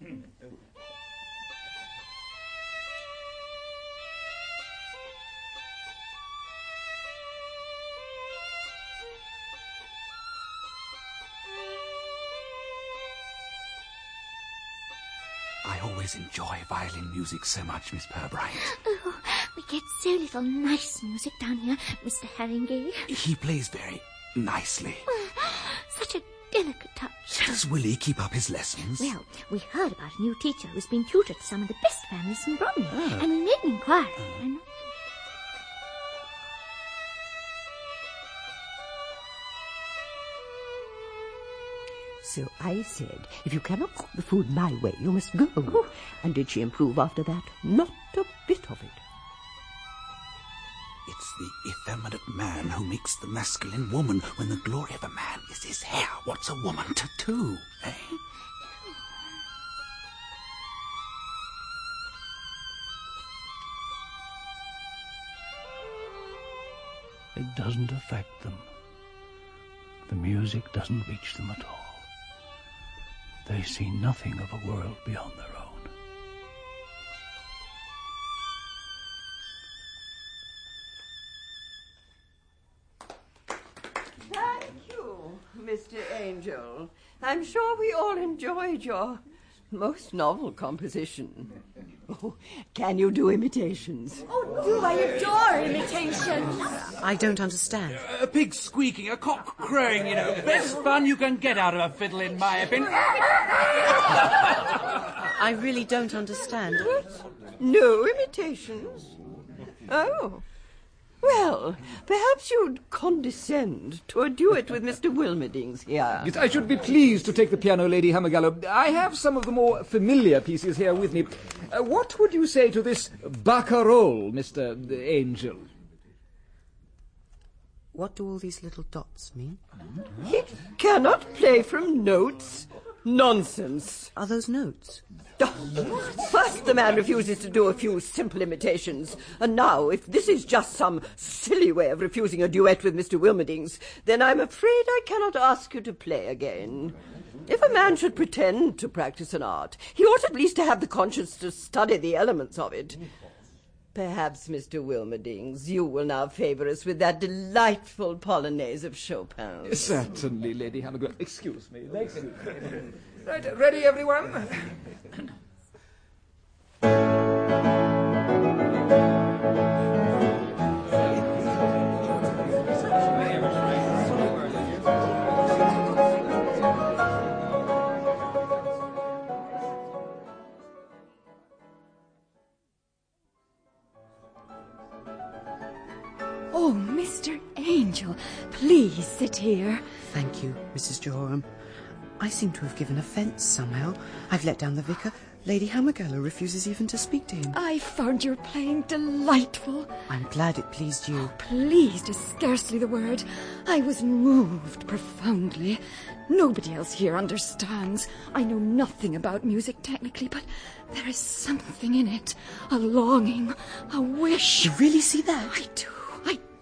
Speaker 11: I always enjoy violin music so much, Miss Purbright.
Speaker 6: Oh, we get so little nice music down here, Mister Haringey.
Speaker 11: He plays very nicely.
Speaker 6: Such a delicate touch.
Speaker 11: Does Willie keep up his lessons?
Speaker 6: Well, we heard about a new teacher who's been tutored to some of the best families in Bromley,
Speaker 11: Oh.
Speaker 6: and we made an inquiry. And
Speaker 12: So I said, if you cannot cook the food my way, you must go. And did she improve after that? Not a bit of it.
Speaker 11: It's the effeminate man who makes the masculine woman when the glory of a man is his hair. What's a woman to do, eh?
Speaker 4: It doesn't affect them. The music doesn't reach them at all. They see nothing of a world beyond their own.
Speaker 12: Thank you, Mister Angel. I'm sure we all enjoyed your most novel composition. Oh, can you do imitations?
Speaker 7: Oh, do I adore imitations.
Speaker 8: I don't understand.
Speaker 11: A pig squeaking, a cock crowing, you know. Best fun you can get out of a fiddle, in my opinion.
Speaker 8: I really don't understand.
Speaker 12: What? No imitations? Oh. Well, perhaps you'd condescend to a duet with Mister Wilmerdings here.
Speaker 15: Yes, I should be pleased to take the piano, Lady Hammergallow. I have some of the more familiar pieces here with me. Uh, what would you say to this barcarolle, Mister Angel?
Speaker 8: What do all these little dots mean?
Speaker 12: He cannot play from notes. Nonsense.
Speaker 8: Are those notes?
Speaker 12: Oh, first the man refuses to do a few simple imitations, and now, if this is just some silly way of refusing a duet with Mister Wilmerdings, then I'm afraid I cannot ask you to play again. If a man should pretend to practice an art, he ought at least to have the conscience to study the elements of it. Perhaps, Mister Wilmerdings, you will now favour us with that delightful polonaise of Chopin's.
Speaker 15: Certainly, Lady Hammergallow. Excuse me. Excuse me. Right, ready, everyone?
Speaker 7: Oh, Mister Angel, please sit here.
Speaker 8: Thank you, Missus Jehoram. I seem to have given offence somehow. I've let down the vicar. Lady Hammergallow refuses even to speak to him.
Speaker 7: I found your playing delightful.
Speaker 8: I'm glad it pleased you.
Speaker 7: Pleased is scarcely the word. I was moved profoundly. Nobody else here understands. I know nothing about music technically, but there is something in it. A longing, a wish.
Speaker 8: You really see that?
Speaker 7: I do. I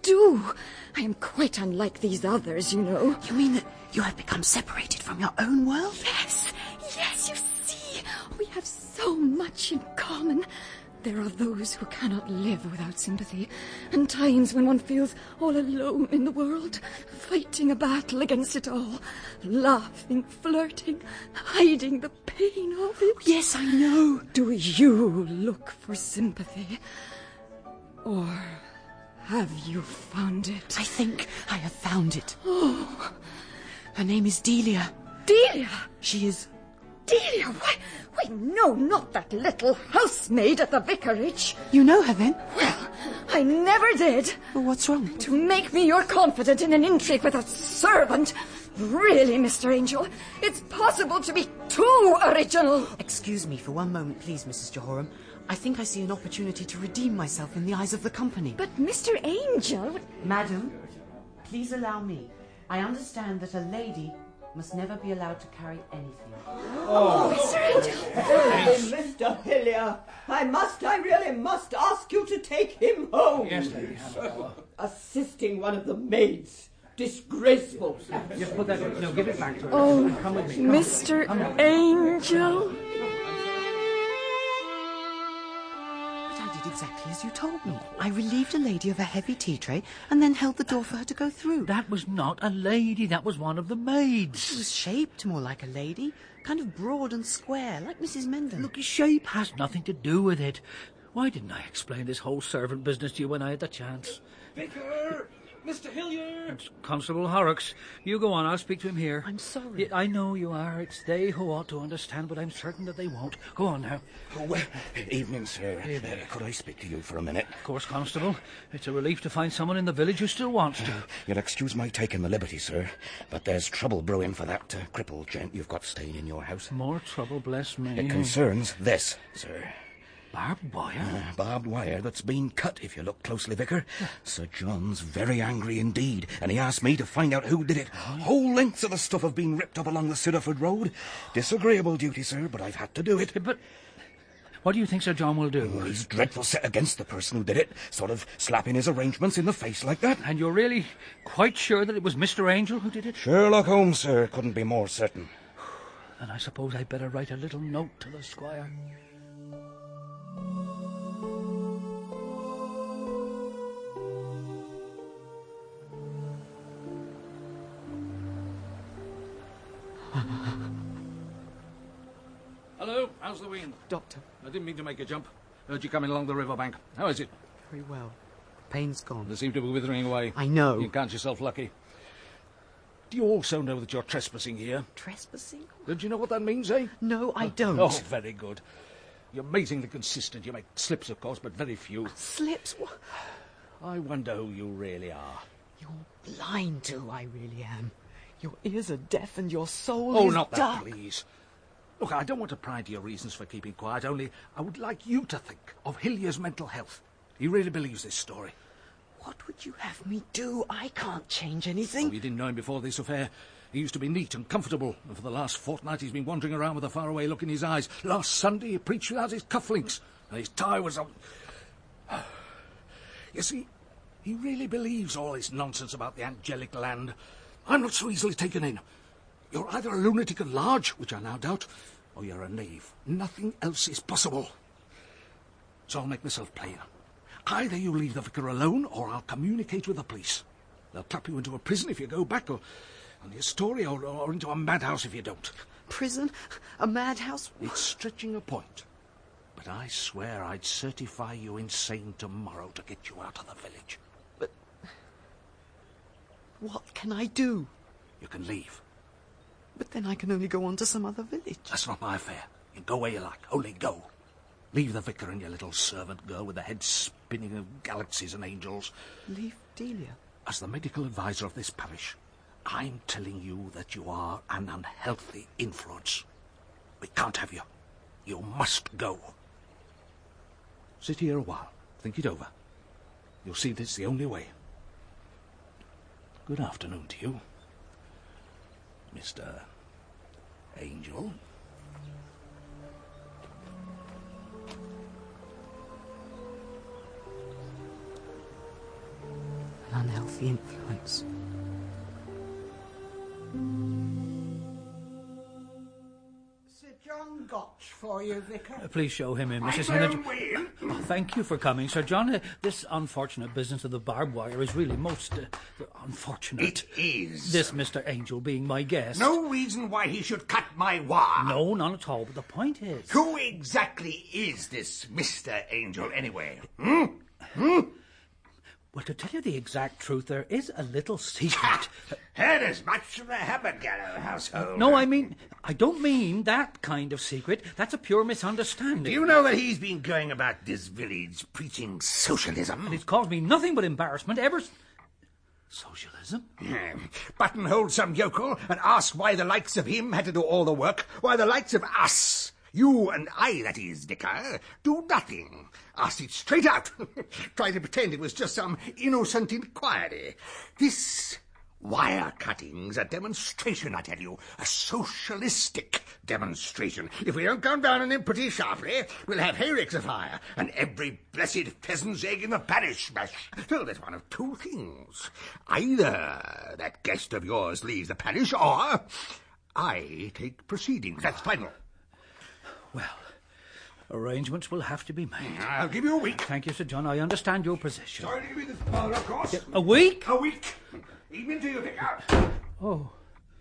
Speaker 7: do. I am quite unlike these others, you know.
Speaker 8: You mean that you have become separated from your own world?
Speaker 7: Yes, yes, you see. We have so much in common. There are those who cannot live without sympathy, and times when one feels all alone in the world, fighting a battle against it all, laughing, flirting, hiding the pain of it.
Speaker 8: Yes, I know.
Speaker 7: Do you look for sympathy? Or have you found it?
Speaker 8: I think I have found it.
Speaker 7: Oh.
Speaker 8: Her name is Delia.
Speaker 7: Delia?
Speaker 8: She is...
Speaker 7: Delia? Why, why, no, not that little housemaid at the vicarage.
Speaker 8: You know her, then?
Speaker 7: Well, I never did.
Speaker 8: Well, what's wrong?
Speaker 7: To make me your confidant in an intrigue with a servant. Really, Mister Angel, it's possible to be too original.
Speaker 8: Excuse me for one moment, please, Missus Jehoram. I think I see an opportunity to redeem myself in the eyes of the company.
Speaker 7: But Mister Angel...
Speaker 8: Madam, please allow me. I understand that a lady must never be allowed to carry anything.
Speaker 7: Oh, Mister Angel!
Speaker 12: Mister Hillier, I must, I really must ask you to take him home.
Speaker 9: Yes, Lady Hannah.
Speaker 12: Assisting one of the maids. Disgraceful.
Speaker 9: Just put that... No, give it back to her.
Speaker 7: Oh,
Speaker 9: come with me. Come
Speaker 7: Mister Angel...
Speaker 8: Exactly as you told me. I relieved a lady of a heavy tea tray and then held the door for her to go through.
Speaker 4: That was not a lady, that was one of the maids.
Speaker 8: She was shaped more like a lady, kind of broad and square, like Missus Mendham.
Speaker 4: Look, shape has nothing to do with it. Why didn't I explain this whole servant business to you when I had the chance?
Speaker 11: Vicar! Mister Hillier!
Speaker 4: It's Constable Horrocks. You go on, I'll speak to him here.
Speaker 8: I'm sorry.
Speaker 4: Yeah, I know you are. It's they who ought to understand, but I'm certain that they won't. Go on now.
Speaker 16: Oh, well, evening, sir. Uh, could I speak to you for a minute?
Speaker 4: Of course, Constable. It's a relief to find someone in the village who still wants to.
Speaker 16: You'll excuse my taking the liberty, sir, but there's trouble brewing for that uh, crippled gent you've got staying in your house.
Speaker 4: More trouble, bless me.
Speaker 16: It concerns this, sir.
Speaker 4: Barbed wire?
Speaker 16: Uh, barbed wire that's been cut, if you look closely, Vicar. Sir John's very angry indeed, and he asked me to find out who did it. Whole lengths of the stuff have been ripped up along the Siderford Road. Disagreeable duty, sir, but I've had to do it.
Speaker 4: But what do you think Sir John will do?
Speaker 16: Oh, he's dreadful set against the person who did it, sort of slapping his arrangements in the face like that.
Speaker 4: And you're really quite sure that it was Mister Angel who did it?
Speaker 16: Sherlock Holmes, sir, couldn't be more certain.
Speaker 4: And I suppose I'd better write a little note to the squire.
Speaker 9: Hello, how's the wind?
Speaker 8: Doctor.
Speaker 9: I didn't mean to make a jump. Heard you coming along the riverbank. How is it?
Speaker 8: Very well. Pain's gone.
Speaker 9: They seem to be withering away.
Speaker 8: I know.
Speaker 9: You count yourself lucky. Do you also know that you're trespassing here?
Speaker 8: Trespassing?
Speaker 9: Don't you know what that means, eh?
Speaker 8: No, I don't.
Speaker 9: Oh, very good. You're amazingly consistent. You make slips, of course, but very few.
Speaker 8: Slips? What?
Speaker 9: I wonder who you really are.
Speaker 8: You're blind too, I really am. Your ears are deaf and your soul
Speaker 9: oh,
Speaker 8: is
Speaker 9: not
Speaker 8: dark.
Speaker 9: that, please. Look, I don't want to pry into your reasons for keeping quiet, only I would like you to think of Hillier's mental health. He really believes this story.
Speaker 8: What would you have me do? I can't change anything.
Speaker 9: Oh, you didn't know him before this affair. He used to be neat and comfortable, and for the last fortnight he's been wandering around with a faraway look in his eyes. Last Sunday he preached without his cufflinks, and his tie was on... You see, he really believes all this nonsense about the angelic land. I'm not so easily taken in. You're either a lunatic at large, which I now doubt, or you're a knave. Nothing else is possible. So I'll make myself plain. Either you leave the vicar alone, or I'll communicate with the police. They'll clap you into a prison if you go back, or on your story, or, or into a madhouse if you don't.
Speaker 8: Prison? A madhouse?
Speaker 9: It's stretching a point. But I swear I'd certify you insane tomorrow to get you out of the village.
Speaker 8: But what can I do?
Speaker 9: You can leave.
Speaker 8: But then I can only go on to some other village.
Speaker 9: That's not my affair. You go where you like. Only go. Leave the vicar and your little servant girl with the head spinning of galaxies and angels.
Speaker 8: Leave Delia?
Speaker 9: As the medical advisor of this parish, I'm telling you that you are an unhealthy influence. We can't have you. You must go. Sit here a while. Think it over. You'll see this the only way. Good afternoon to you, Mister Angel.
Speaker 8: An
Speaker 5: the influence.
Speaker 17: Sir John Gotch for you, Vicar.
Speaker 4: Uh, please show him in, Missus
Speaker 17: I will
Speaker 4: Henniger.
Speaker 17: wait.
Speaker 4: Oh, thank you for coming, Sir John. Uh, this unfortunate business of the barbed wire is really most uh, unfortunate.
Speaker 18: It is.
Speaker 4: This Mister Angel being my guest.
Speaker 18: No reason why he should cut my wire.
Speaker 4: No, none at all. But the point is...
Speaker 18: Who exactly is this Mister Angel, anyway? Hmm? Hmm?
Speaker 4: Well, to tell you the exact truth, there is a little secret.
Speaker 18: Heard as much from the Hammergallow household.
Speaker 4: No, I mean, I don't mean that kind of secret. That's a pure misunderstanding.
Speaker 18: Do you know that he's been going about this village preaching socialism?
Speaker 4: And it's caused me nothing but embarrassment ever... s- Socialism?
Speaker 18: Yeah. Buttonhole some yokel and ask why the likes of him had to do all the work, why the likes of us, you and I, that is, Vicar, do nothing. Asked it straight out. Try to pretend it was just some innocent inquiry. This wire cutting's a demonstration, I tell you, a socialistic demonstration. If we don't come down on him pretty sharply, we'll have hayricks afire and every blessed pheasant's egg in the parish smash. So there's one of two things. Either that guest of yours leaves the parish, or I take proceedings. That's final.
Speaker 4: Well, arrangements will have to be made.
Speaker 18: I'll give you a week.
Speaker 4: Thank you, Sir John. I understand your position.
Speaker 18: Sorry to give you this bother, of course.
Speaker 4: A week?
Speaker 18: A week. Even to you, Vicar.
Speaker 4: Oh.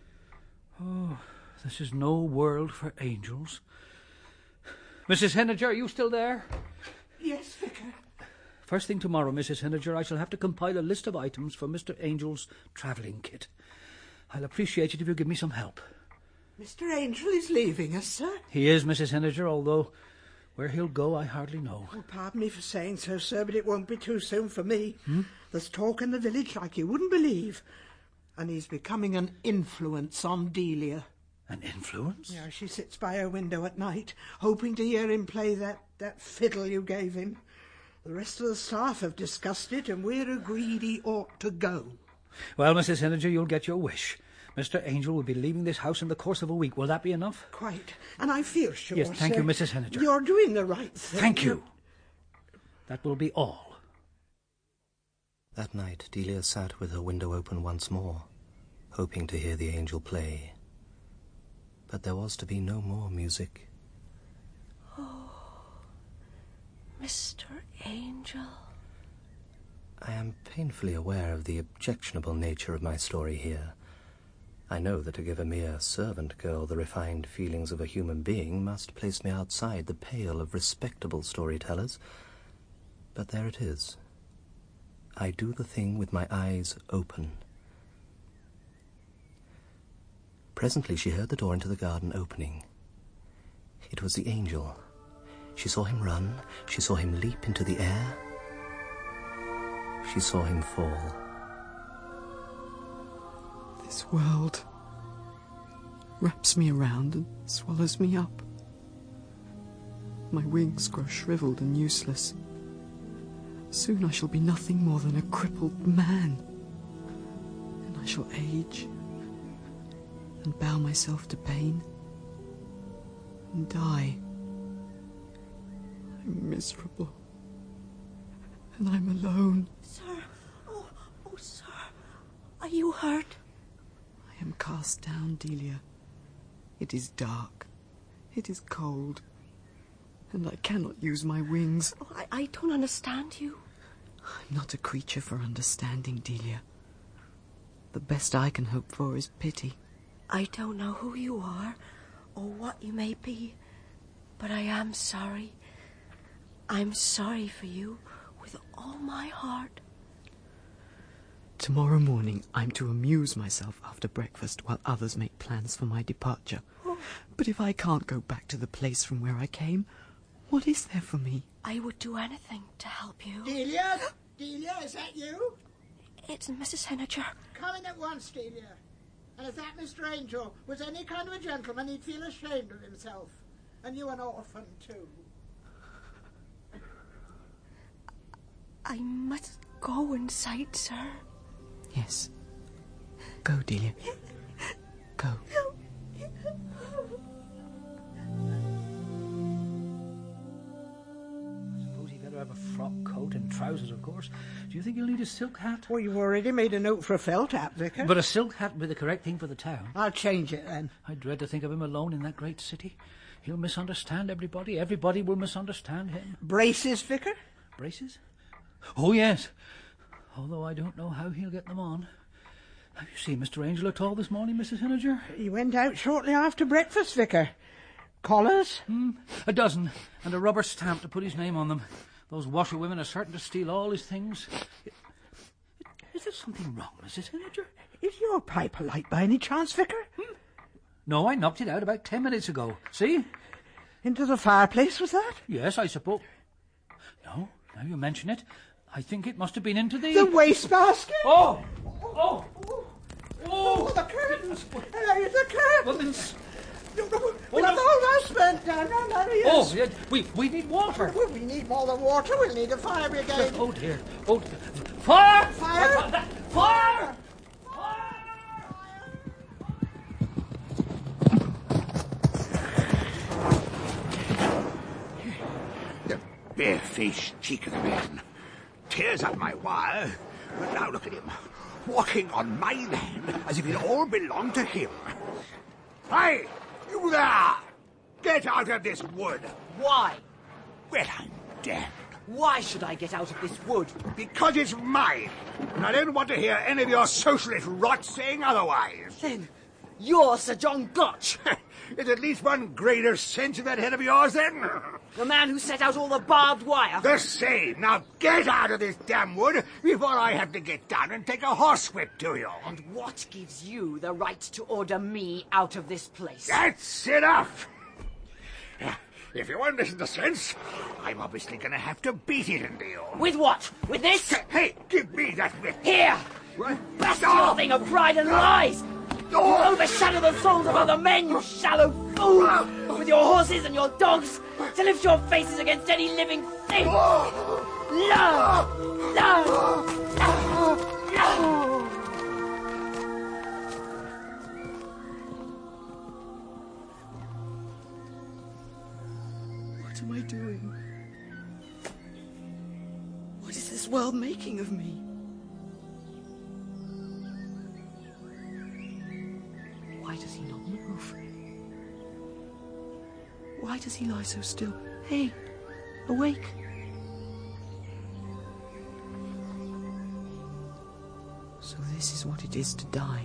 Speaker 4: Oh, this is no world for angels. Missus Henniger, are you still there?
Speaker 17: Yes, Vicar.
Speaker 4: First thing tomorrow, Missus Henniger, I shall have to compile a list of items for Mister Angel's travelling kit. I'll appreciate it if you give me some help.
Speaker 17: Mister Angel is leaving us, sir.
Speaker 4: He is, Missus Henniger, although where he'll go I hardly know.
Speaker 17: Oh, pardon me for saying so, sir, but it won't be too soon for me.
Speaker 4: Hmm?
Speaker 17: There's talk in the village like you wouldn't believe. And he's becoming an influence on Delia.
Speaker 4: An influence?
Speaker 17: Yeah, she sits by her window at night, hoping to hear him play that, that fiddle you gave him. The rest of the staff have discussed it, and we're agreed he ought to go.
Speaker 4: Well, Missus Henniger, you'll get your wish. Mister Angel will be leaving this house in the course of a week. Will that be enough?
Speaker 17: Quite. And I feel sure,
Speaker 4: Yes, thank
Speaker 17: sir,
Speaker 4: you, Missus Henniger.
Speaker 17: You're doing the right thing.
Speaker 4: Thank you. That will be all.
Speaker 3: That night, Delia sat with her window open once more, hoping to hear the angel play. But there was to be no more music.
Speaker 13: Oh, Mister Angel.
Speaker 3: I am painfully aware of the objectionable nature of my story here. I know that to give a mere servant girl the refined feelings of a human being must place me outside the pale of respectable storytellers. But there it is. I do the thing with my eyes open. Presently she heard the door into the garden opening. It was the angel. She saw him run. She saw him leap into the air. She saw him fall.
Speaker 5: This world wraps me around and swallows me up. My wings grow shriveled and useless. Soon I shall be nothing more than a crippled man. And I shall age and bow myself to pain and die. I'm miserable. And I'm alone.
Speaker 13: Sir, oh, oh, sir, are you hurt?
Speaker 5: I am cast down, Delia. It is dark. It is cold. And I cannot use my wings.
Speaker 13: Oh, I, I don't understand you.
Speaker 5: I'm not a creature for understanding, Delia. The best I can hope for is pity.
Speaker 13: I don't know who you are or what you may be, but I am sorry. I'm sorry for you with all my heart.
Speaker 5: Tomorrow morning I'm to amuse myself after breakfast while others make plans for my departure.
Speaker 13: Oh.
Speaker 5: But if I can't go back to the place from where I came, what is there for me?
Speaker 13: I would do anything to help you.
Speaker 17: Delia? Delia, is that you?
Speaker 13: It's Missus Henniger.
Speaker 17: Come in at once, Delia. And if that Mister Angel was any kind of a gentleman, he'd feel ashamed of himself. And you an orphan, too.
Speaker 13: I must go inside, sir.
Speaker 5: Yes. Go, Delia. Go.
Speaker 4: Suppose he better have a frock coat and trousers, of course. Do you think he'll need a silk hat?
Speaker 17: Well, you've already made a note for a felt hat, Vicar.
Speaker 4: But a silk hat would be the correct thing for the town.
Speaker 17: I'll change it then.
Speaker 4: I dread to think of him alone in that great city. He'll misunderstand everybody. Everybody will misunderstand him.
Speaker 17: Braces, Vicar?
Speaker 4: Braces? Oh, yes. Although I don't know how he'll get them on. Have you seen Mister Angel at all this morning, Missus Hinniger?
Speaker 17: He went out shortly after breakfast, Vicar. Collars?
Speaker 4: Hmm, a dozen, and a rubber stamp to put his name on them. Those washerwomen are certain to steal all his things. Is there something wrong, Missus Hinniger?
Speaker 17: Is your pipe alight by any chance, Vicar?
Speaker 4: Hmm? No, I knocked it out about ten minutes ago. See?
Speaker 17: Into the fireplace, was that?
Speaker 4: Yes, I suppose. No, now you mention it, I think it must have been into the...
Speaker 17: The wastebasket?
Speaker 4: Oh! Oh!
Speaker 17: Oh, the curtains! Hey, the curtains!
Speaker 4: Oh,
Speaker 17: We'll have the whole house burnt down, no, Marius.
Speaker 4: Oh, yeah, we, we need water.
Speaker 17: Well, we need more than water. We'll need a fire brigade.
Speaker 4: Oh, dear. Oh, dear. Fire!
Speaker 17: Fire!
Speaker 4: Fire!
Speaker 18: The bare-faced cheek of the man. Tears up my wire. But now look at him. Walking on my land as if it all belonged to him. Hey, you there! Get out of this wood!
Speaker 12: Why?
Speaker 18: Well, I'm damned.
Speaker 12: Why should I get out of this wood?
Speaker 18: Because it's mine, and I don't want to hear any of your socialist rot saying otherwise.
Speaker 12: Then you're Sir John Gotch.
Speaker 18: Is at least one grain of sense in that head of yours, then?
Speaker 12: The man who set out all the barbed wire.
Speaker 18: The same. Now get out of this damn wood before I have to get down and take a horsewhip to you.
Speaker 12: And what gives you the right to order me out of this place?
Speaker 18: That's enough. If you want to listen to sense, I'm obviously going to have to beat it into you.
Speaker 12: With what? With this?
Speaker 18: Hey, give me that whip.
Speaker 12: Here!
Speaker 18: What?
Speaker 12: Bestial thing of pride and lies! You overshadow the souls of other men, you shallow fool! With your horses and your dogs, to lift your faces against any living thing! Love! Love! Love! Love!
Speaker 8: What am I doing? What is this world making of me? Why does he not move? Why does he lie so still? Hey, awake. So this is what it is to die.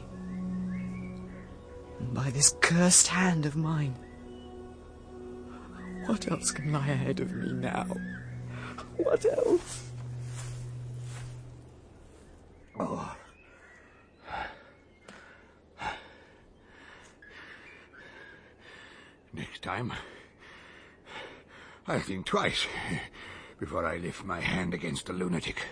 Speaker 8: And by this cursed hand of mine. What else can lie ahead of me now? What else?
Speaker 18: Oh. Next time, I'll think twice before I lift my hand against a lunatic.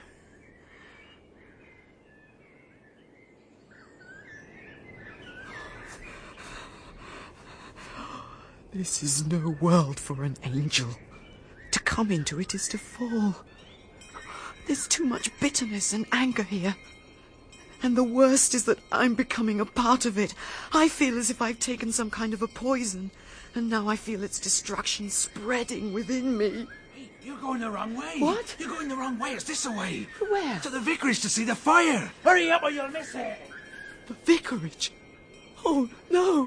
Speaker 8: This is no world for an angel. To come into it is to fall. There's too much bitterness and anger here. And the worst is that I'm becoming a part of it. I feel as if I've taken some kind of a poison, and now I feel its destruction spreading within me.
Speaker 11: Hey, you're going the wrong way.
Speaker 8: What?
Speaker 11: You're going the wrong way. It's this way.
Speaker 8: Where?
Speaker 11: To the vicarage to see the fire. Hurry up or you'll miss it.
Speaker 8: The vicarage? Oh, no.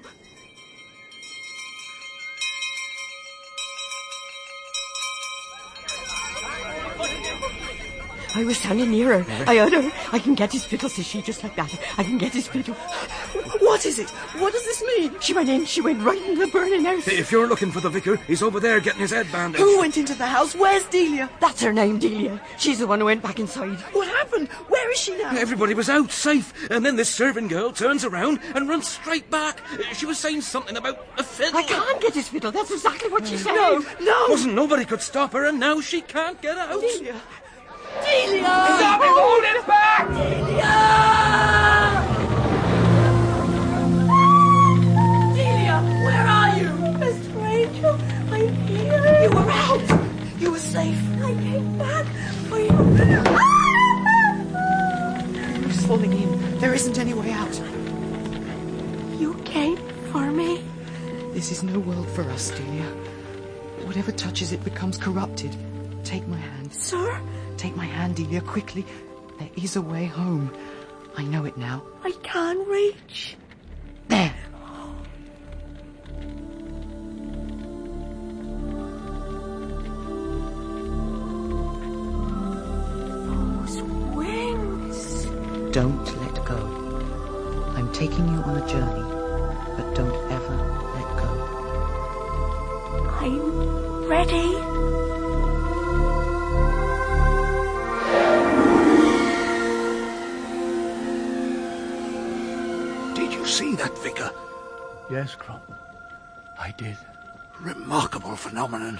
Speaker 12: I was standing near her. I heard her. I can get his fiddle, says she, just like that. I can get his fiddle.
Speaker 8: What is it? What does this mean?
Speaker 12: She went in. She went right into the burning house.
Speaker 16: If you're looking for the vicar, he's over there getting his head bandaged.
Speaker 8: Who went into the house? Where's Delia?
Speaker 12: That's her name, Delia. She's the one who went back inside.
Speaker 8: What happened? Where is she now?
Speaker 16: Everybody was out, safe. And then this servant girl turns around and runs straight back. She was saying something about a fiddle.
Speaker 12: I can't get his fiddle. That's exactly what she said.
Speaker 8: No, no.
Speaker 16: Wasn't nobody could stop her, and now she can't get out.
Speaker 8: Delia.
Speaker 12: Delia!
Speaker 11: Stop it! Hold it back!
Speaker 12: Delia! Delia, where are you?
Speaker 13: Mister Angel, I'm here.
Speaker 8: You were out. You were safe.
Speaker 13: I came back for you.
Speaker 8: The roof's falling in. There isn't any way out.
Speaker 13: You came for me?
Speaker 8: This is no world for us, Delia. Whatever touches it becomes corrupted. Take my hand.
Speaker 13: Sir,
Speaker 8: Take my hand, Delia, quickly. There is a way home. I know it now.
Speaker 13: I can't reach.
Speaker 8: There.
Speaker 13: Those wings.
Speaker 8: Don't let go. I'm taking you on a journey, but don't ever let go.
Speaker 13: I'm ready.
Speaker 9: See that, Vicar?
Speaker 4: Yes, Crump. I did.
Speaker 9: Remarkable phenomenon.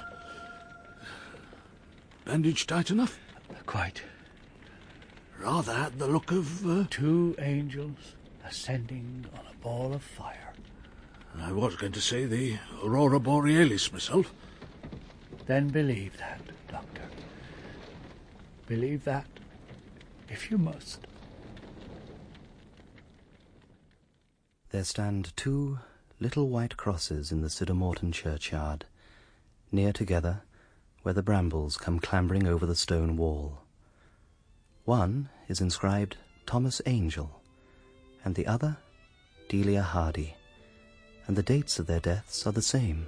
Speaker 9: Bandage tight enough?
Speaker 4: Quite.
Speaker 9: Rather had the look of... Uh...
Speaker 4: Two angels ascending on a ball of fire.
Speaker 9: I was going to say the Aurora Borealis myself.
Speaker 4: Then believe that, Doctor. Believe that, if you must.
Speaker 3: There stand two little white crosses in the Siddermorton churchyard, near together, where the brambles come clambering over the stone wall. One is inscribed Thomas Angel, and the other Delia Hardy, and the dates of their deaths are the same.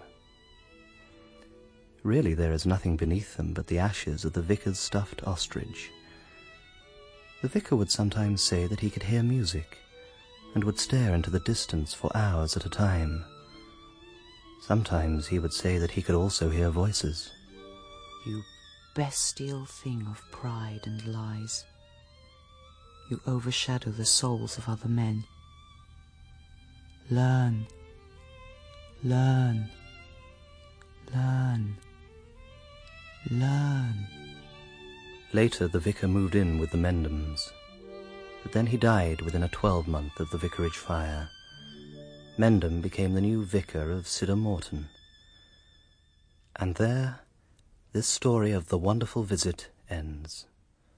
Speaker 3: Really there is nothing beneath them but the ashes of the vicar's stuffed ostrich. The vicar would sometimes say that he could hear music, and would stare into the distance for hours at a time. Sometimes he would say that he could also hear voices.
Speaker 8: You bestial thing of pride and lies. You overshadow the souls of other men. Learn. Learn. Learn. Learn.
Speaker 3: Later the vicar moved in with the Mendhams, but then he died within a twelvemonth of the vicarage fire. Mendham became the new vicar of Siddermorton. And there, this story of the wonderful visit ends.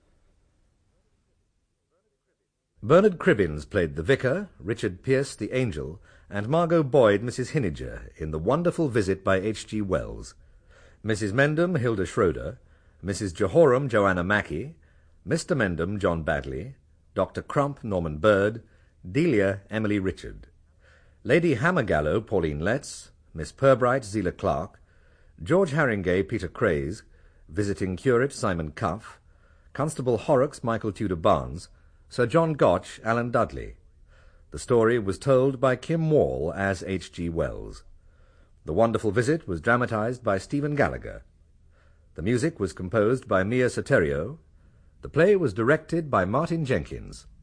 Speaker 2: Bernard Cribbins played the vicar, Richard Pearce the angel, and Margot Boyd Missus Hinniger in The Wonderful Visit by H G Wells. Missus Mendham Hilda Schroeder, Missus Jehoram Joanna Mackey, Mister Mendham John Badley, Doctor Crump Norman Bird, Delia Emily Richard, Lady Hammergallow Pauline Letts, Miss Pirbright Zela Clark, George Haringey Peter Craze, Visiting Curate Simon Cuff, Constable Horrocks Michael Tudor Barnes, Sir John Gotch Alan Dudley. The story was told by Kim Wall as H G Wells. The Wonderful Visit was dramatized by Stephen Gallagher. The music was composed by Mia Soterio. The play was directed by Martin Jenkins.